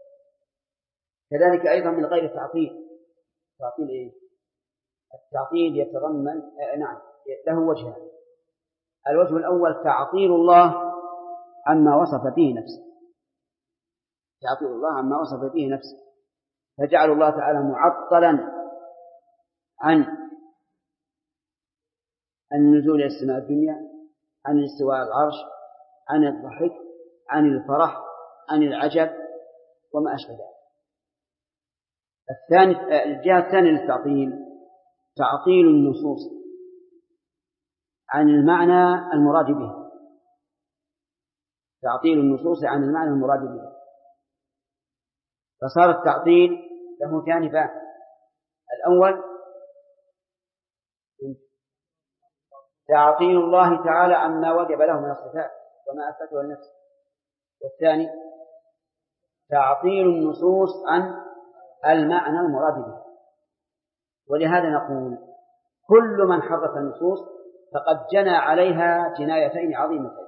كذلك أيضا من غير تعطيل. تعطيل إيه؟ التعطيل يتضمن له وجهان: الوجه الأول تعطيل الله عما وصف به نفسه، تعطيل الله عما وصف به نفسه، فجعل الله تعالى معطلا عن النزول إلى السماء الدنيا، عن الاستواء على العرش، عن الضحك، عن الفرح، عن العجب وما أشبه ذلك. الجهة الثانية للتعطيل تعطيل النصوص عن المعنى المراد به، تعطيل النصوص عن المعنى المراد به. فصار التعطيل له جانبان: الأول تعطيل الله تعالى عما وجب له من الصفات وما أثبته النفس، والثاني تعطيل النصوص عن المعنى المراد به. ولهذا نقول كل من حرف النصوص فقد جنى عليها جنايتين عظيمتين: